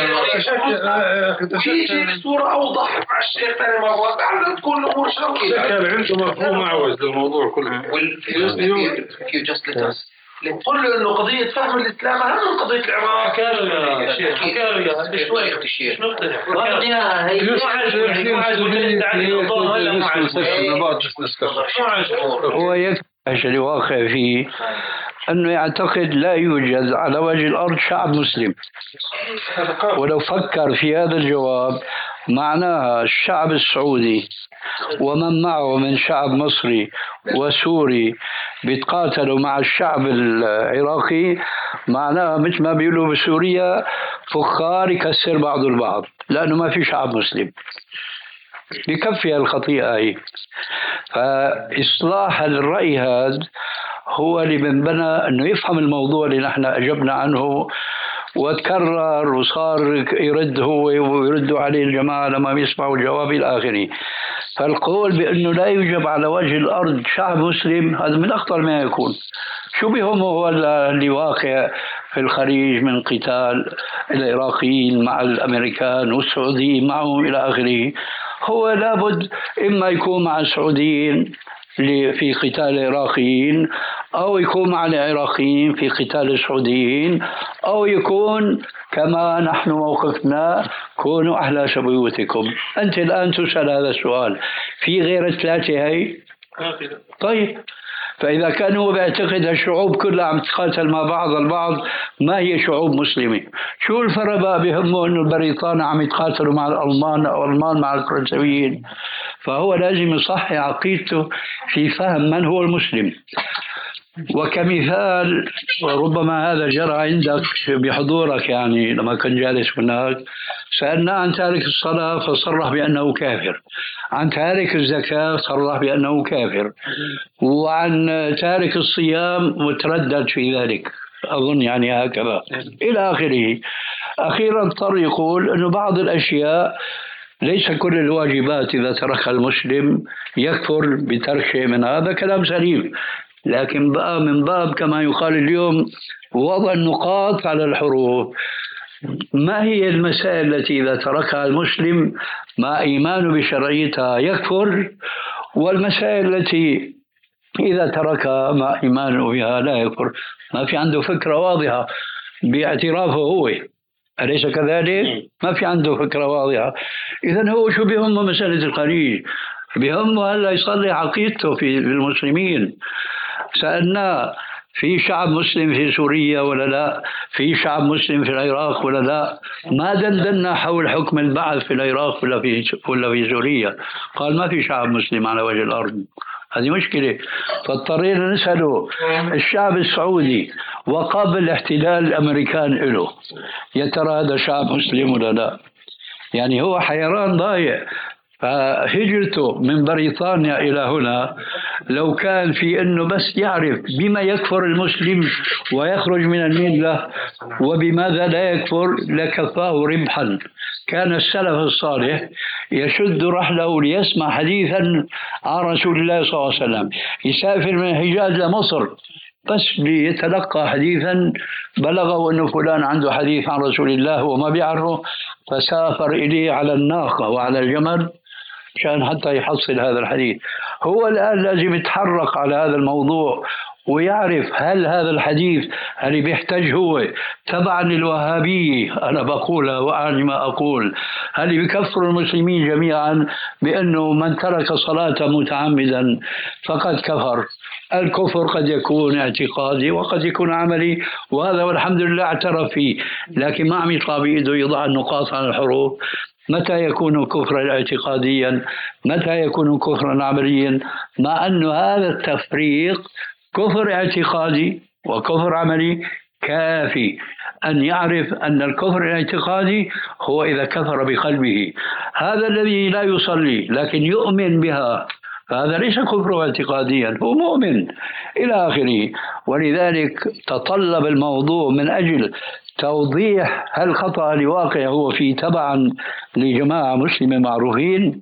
ويجي الصورة أوضح مع الشيخ ثاني مرة لعل تكون الأمور شرقية. كان عنده مفهوم أعوز للموضوع كله. قل له انه قضيه فهم الاسلام اهم من قضيه العراق. حكى له يا شيخ حكى له يا قد شوي اختي الشيخ نقتنع هي مو عاجبني مو عاجبني هو يكفي اللي واقع فيه أنه يعتقد لا يوجد على وجه الأرض شعب مسلم، ولو فكر في هذا الجواب معناها الشعب السعودي ومن معه من شعب مصري وسوري بيتقاتلوا مع الشعب العراقي، معناها مثل ما بيقولوا بسوريا فخار يكسر بعض البعض، لأنه ما في شعب مسلم. بكفي الخطيئة هي. فإصلاح الرأي هذا هو اللي بنبنى أنه يفهم الموضوع اللي نحن أجبنا عنه، وتكرر وصار يرد هو ويردوا عليه الجماعة لما بيسمعوا الجواب الآخري. فالقول بأنه لا يوجد على وجه الأرض شعب مسلم هذا من أخطر ما يكون. شو بهم هو اللي واقع في الخليج من قتال العراقيين مع الأمريكان والسعوديين معهم إلى آخره؟ هو لابد إما يكون مع السعوديين في قتال العراقيين، أو يكون مع العراقيين في قتال السعوديين، أو يكون كما نحن موقفنا كونوا أهل بيوتكم. أنت الآن تسأل هذا السؤال في غير الثلاثة هي؟ طيب فإذا كان هو بيعتقد الشعوب كلها عم تقاتل مع بعض البعض ما هي شعوب مسلمة، شو الفرق بقى بهمه إنه البريطان عم يتقاتلوا مع الألمان أو الألمان مع الفرنسيين؟ فهو لازم يصحي عقيدته في فهم من هو المسلم. وكمثال ربما هذا جرى عندك بحضورك، يعني لما كنت جالس هناك سألنا عن تارك الصلاة فصرح بأنه كافر، عن تارك الزكاة صرح بأنه كافر، وعن تارك الصيام متردد في ذلك أظن يعني هكذا إلى آخره. أخيرا اضطر يقول أنه بعض الأشياء ليس كل الواجبات إذا تركها المسلم يكفر بترك شيء من هذا. كلام سليم، لكن بقى من باب كما يقال اليوم وضع النقاط على الحروف. ما هي المسائل التي إذا تركها المسلم مع إيمانه بشرعيتها يكفر، والمسائل التي إذا تركها مع إيمانه بها لا يكفر؟ ما في عنده فكرة واضحة باعترافه هو، أليس كذلك؟ ما في عنده فكرة واضحة. إذن هو شو بهم مسألة الخليج؟ بهم هلا يصلي عقيدته في المسلمين. سألنا في شعب مسلم في سوريا ولا لا؟ في شعب مسلم في العراق ولا لا؟ ما دندنا حول حكم البعث في العراق ولا في ولا في سوريا، قال ما في شعب مسلم على وجه الأرض. هذه مشكلة. فاضطرينا نسأله الشعب السعودي وقبل احتلال الأمريكان له يا ترى هذا شعب مسلم ولا لا؟ يعني هو حيران ضايع. فهجرته من بريطانيا إلى هنا لو كان في أنه بس يعرف بما يكفر المسلم ويخرج من الملة وبماذا لا يكفر لكفاه ربحا. كان السلف الصالح يشد رحله ليسمع حديثا عن رسول الله صلى الله عليه وسلم، يسافر من الحجاز لمصر بس ليتلقى حديثا بلغه أنه فلان عنده حديث عن رسول الله وما بيعرفه، فسافر إليه على الناقة وعلى الجمل عشان حتى يحصل هذا الحديث. هو الآن لازم يتحرك على هذا الموضوع ويعرف هل هذا الحديث اللي بيحتاج هو تبعا للوهابية، أنا بقولها وأعني ما أقول، هل بيكفر المسلمين جميعا بأنه من ترك صلاة متعمدا فقد كفر، الكفر قد يكون اعتقادي وقد يكون عملي، وهذا والحمد لله اعترف فيه، لكن ما عم يطلع بإيده يضع النقاط على الحروف. متى يكون كفرا اعتقاديا؟ متى يكون كفرا عمليا؟ مع أن هذا التفريق كفر اعتقادي وكفر عملي كافي أن يعرف أن الكفر الاعتقادي هو إذا كفر بقلبه. هذا الذي لا يصلي لكن يؤمن بها، فهذا ليس كفر اعتقاديا، هو مؤمن إلى آخره. ولذلك تطلب الموضوع من أجل توضيح هل خطأ لواقع هو فيه تبعا لجماعة مسلمة معروفين،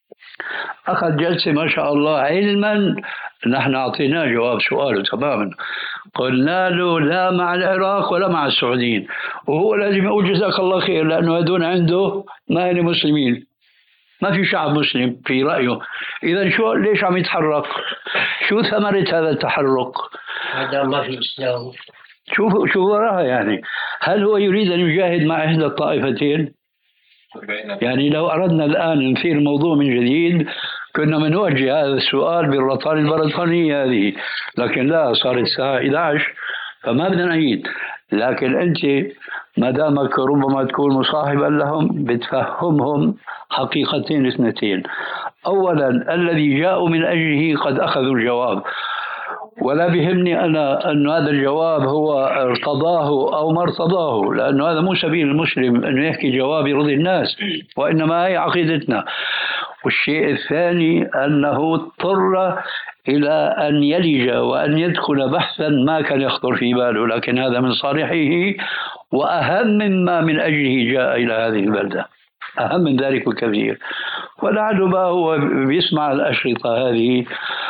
أخذ جلسة ما شاء الله علما. نحن أعطيناه جواب سؤاله تماما، قلنا له لا مع العراق ولا مع السعوديين، وهو لازم يقول جزاك الله خير، لأنه هدون عنده ما هن مسلمين، ما في شعب مسلم في رأيه. إذا شو ليش عم يتحرك؟ شو ثمرة هذا التحرك؟ هذا ما في إسلام. شوف شو وراها يعني. هل هو يريد أن يجاهد مع إحدى الطائفتين؟ يعني لو أردنا الآن نثير الموضوع من جديد كنا منوجه هذا السؤال بالرطانة البريطانية هذه، لكن لا، صارت الساعة إحدى عشر فما بدنا نعيد. لكن أنت ما دامك ربما تكون مصاحبا لهم بتفهمهم حقيقتين اثنتين. أولا الذي جاءوا من أجله قد أخذوا الجواب، ولا بهمني أنا أن هذا الجواب هو ارتضاه أو ما ارتضاه، لأنه هذا مو سبيل المسلم أنه يحكي جواب يرضي الناس، وإنما هي عقيدتنا. والشيء الثاني أنه اضطر إلى أن يلج وأن يدخل بحثا ما كان يخطر في باله، لكن هذا من صالحه وأهم مما من أجله جاء إلى هذه البلدة، أهم من ذلك بكثير. ولعله ما هو بيسمع الأشرطة هذه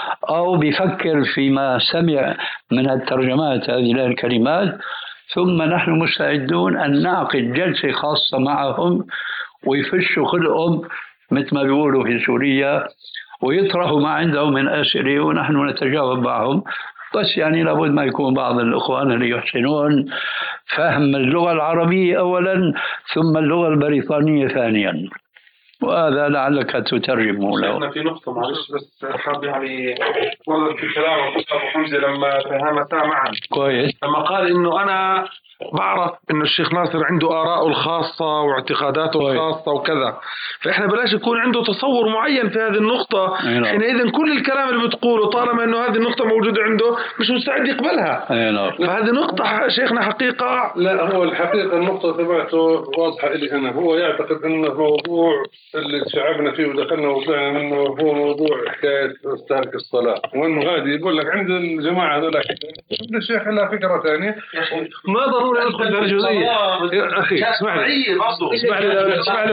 أو بيفكر فيما سمع من الترجمات هذه الكلمات، ثم نحن مستعدون أن نعقد جلسة خاصة معهم ويفشوا خلقهم مثل ما بيقولوا في سوريا، ويطرحوا ما عندهم من أسئلة ونحن نتجاوب معهم. بس يعني لابد ما يكون بعض الإخوان اللي يحسنون فهم اللغة العربية أولا ثم اللغة البريطانية ثانيا، وهذا لعلك تترجمه له. في نقطة معلش بس حاب يعني والله في كلام أبو حمزة لما فهمتها معا كويس، لما قال إنه أنا بعرف إنه الشيخ ناصر عنده آراءه الخاصة واعتقاداته كويس. الخاصة وكذا، فإحنا بلاش يكون عنده تصور معين في هذه النقطة. حينئذ كل الكلام اللي بتقوله طالما إنه هذه النقطة موجودة عنده مش مستعد يقبلها. فهذه نقطة شيخنا حقيقة. لا هو الحقيقة النقطة تبعته واضحة إلي أنا، هو يعتقد إن الموضوع اللي شعبنا فيه ودخلنا وطلعنا منه هو موضوع حكاية ترك الصلاة، وإنه هذه يقول لك عند الجماعة هذول عند الشيخ لها فكرة ثانية. ما ضروري ندخل في الجزئية يا أخي، اسمع لي اسمع لي اسمع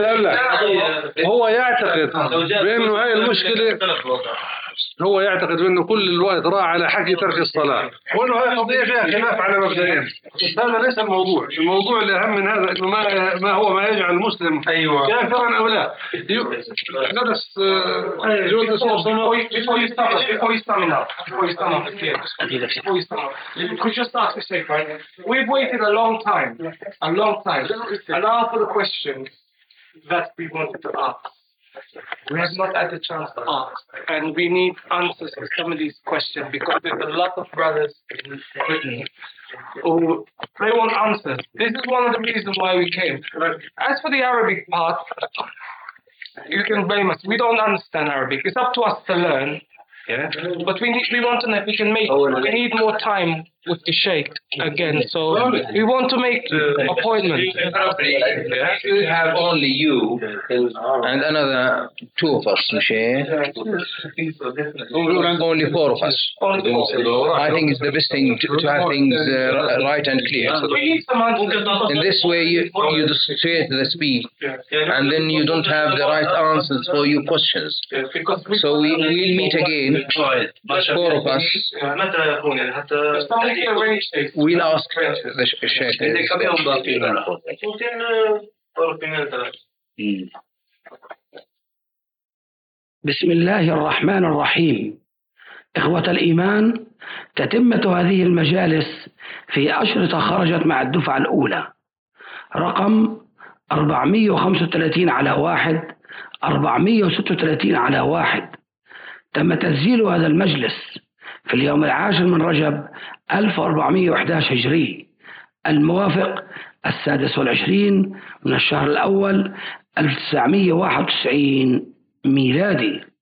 لي هو يعتقد بأنه هاي المشكلة، هو يعتقد بأنه كل الوقت راح على حكي ترك الصلاة، وأنه هاي قضية فيها خلاف على مبدئين. هذا ليس الموضوع، الموضوع اللي أهم من هذا إنه ما ما هو ما يجعل المسلم أيوة. كافرا أو لا. Let's before you start before you start now before you start before you start could you start to say, right? We've waited a long time, a long time, and now for the questions that we wanted to ask. We have not had the chance to ask, and we need answers to some of these questions because there's a lot of brothers in Britain who they want answers. This is one of the reasons why we came. As for the Arabic part, you can blame us. We don't understand Arabic. It's up to us to learn. Yeah, but we need, we want to know if we can make. We need more time with the Sheikh again, so we want to make appointments. We have only you and another two of us, Sheikh. Only four of us. I think it's the best thing to, to have things uh, right and clear. In this way, you, you straight the speed, and then you don't have the right answers for your questions. So we will meet again. Four of us. We'll ask the Sheikh. بسم الله الرحمن الرحيم. إخوة الإيمان، تتمة هذه المجالس في أشرطة خرجت مع الدفعة الأولى رقم أربعمئة وخمسة وثلاثين على واحد، أربعمئة وستة وثلاثين على واحد. تم تسجيل هذا المجلس في اليوم العاشر من رجب ألف وأربعمائة وأحد عشر هجري، الموافق السادس والعشرين من الشهر الأول ألف وتسعمائة وواحد وتسعين ميلادي.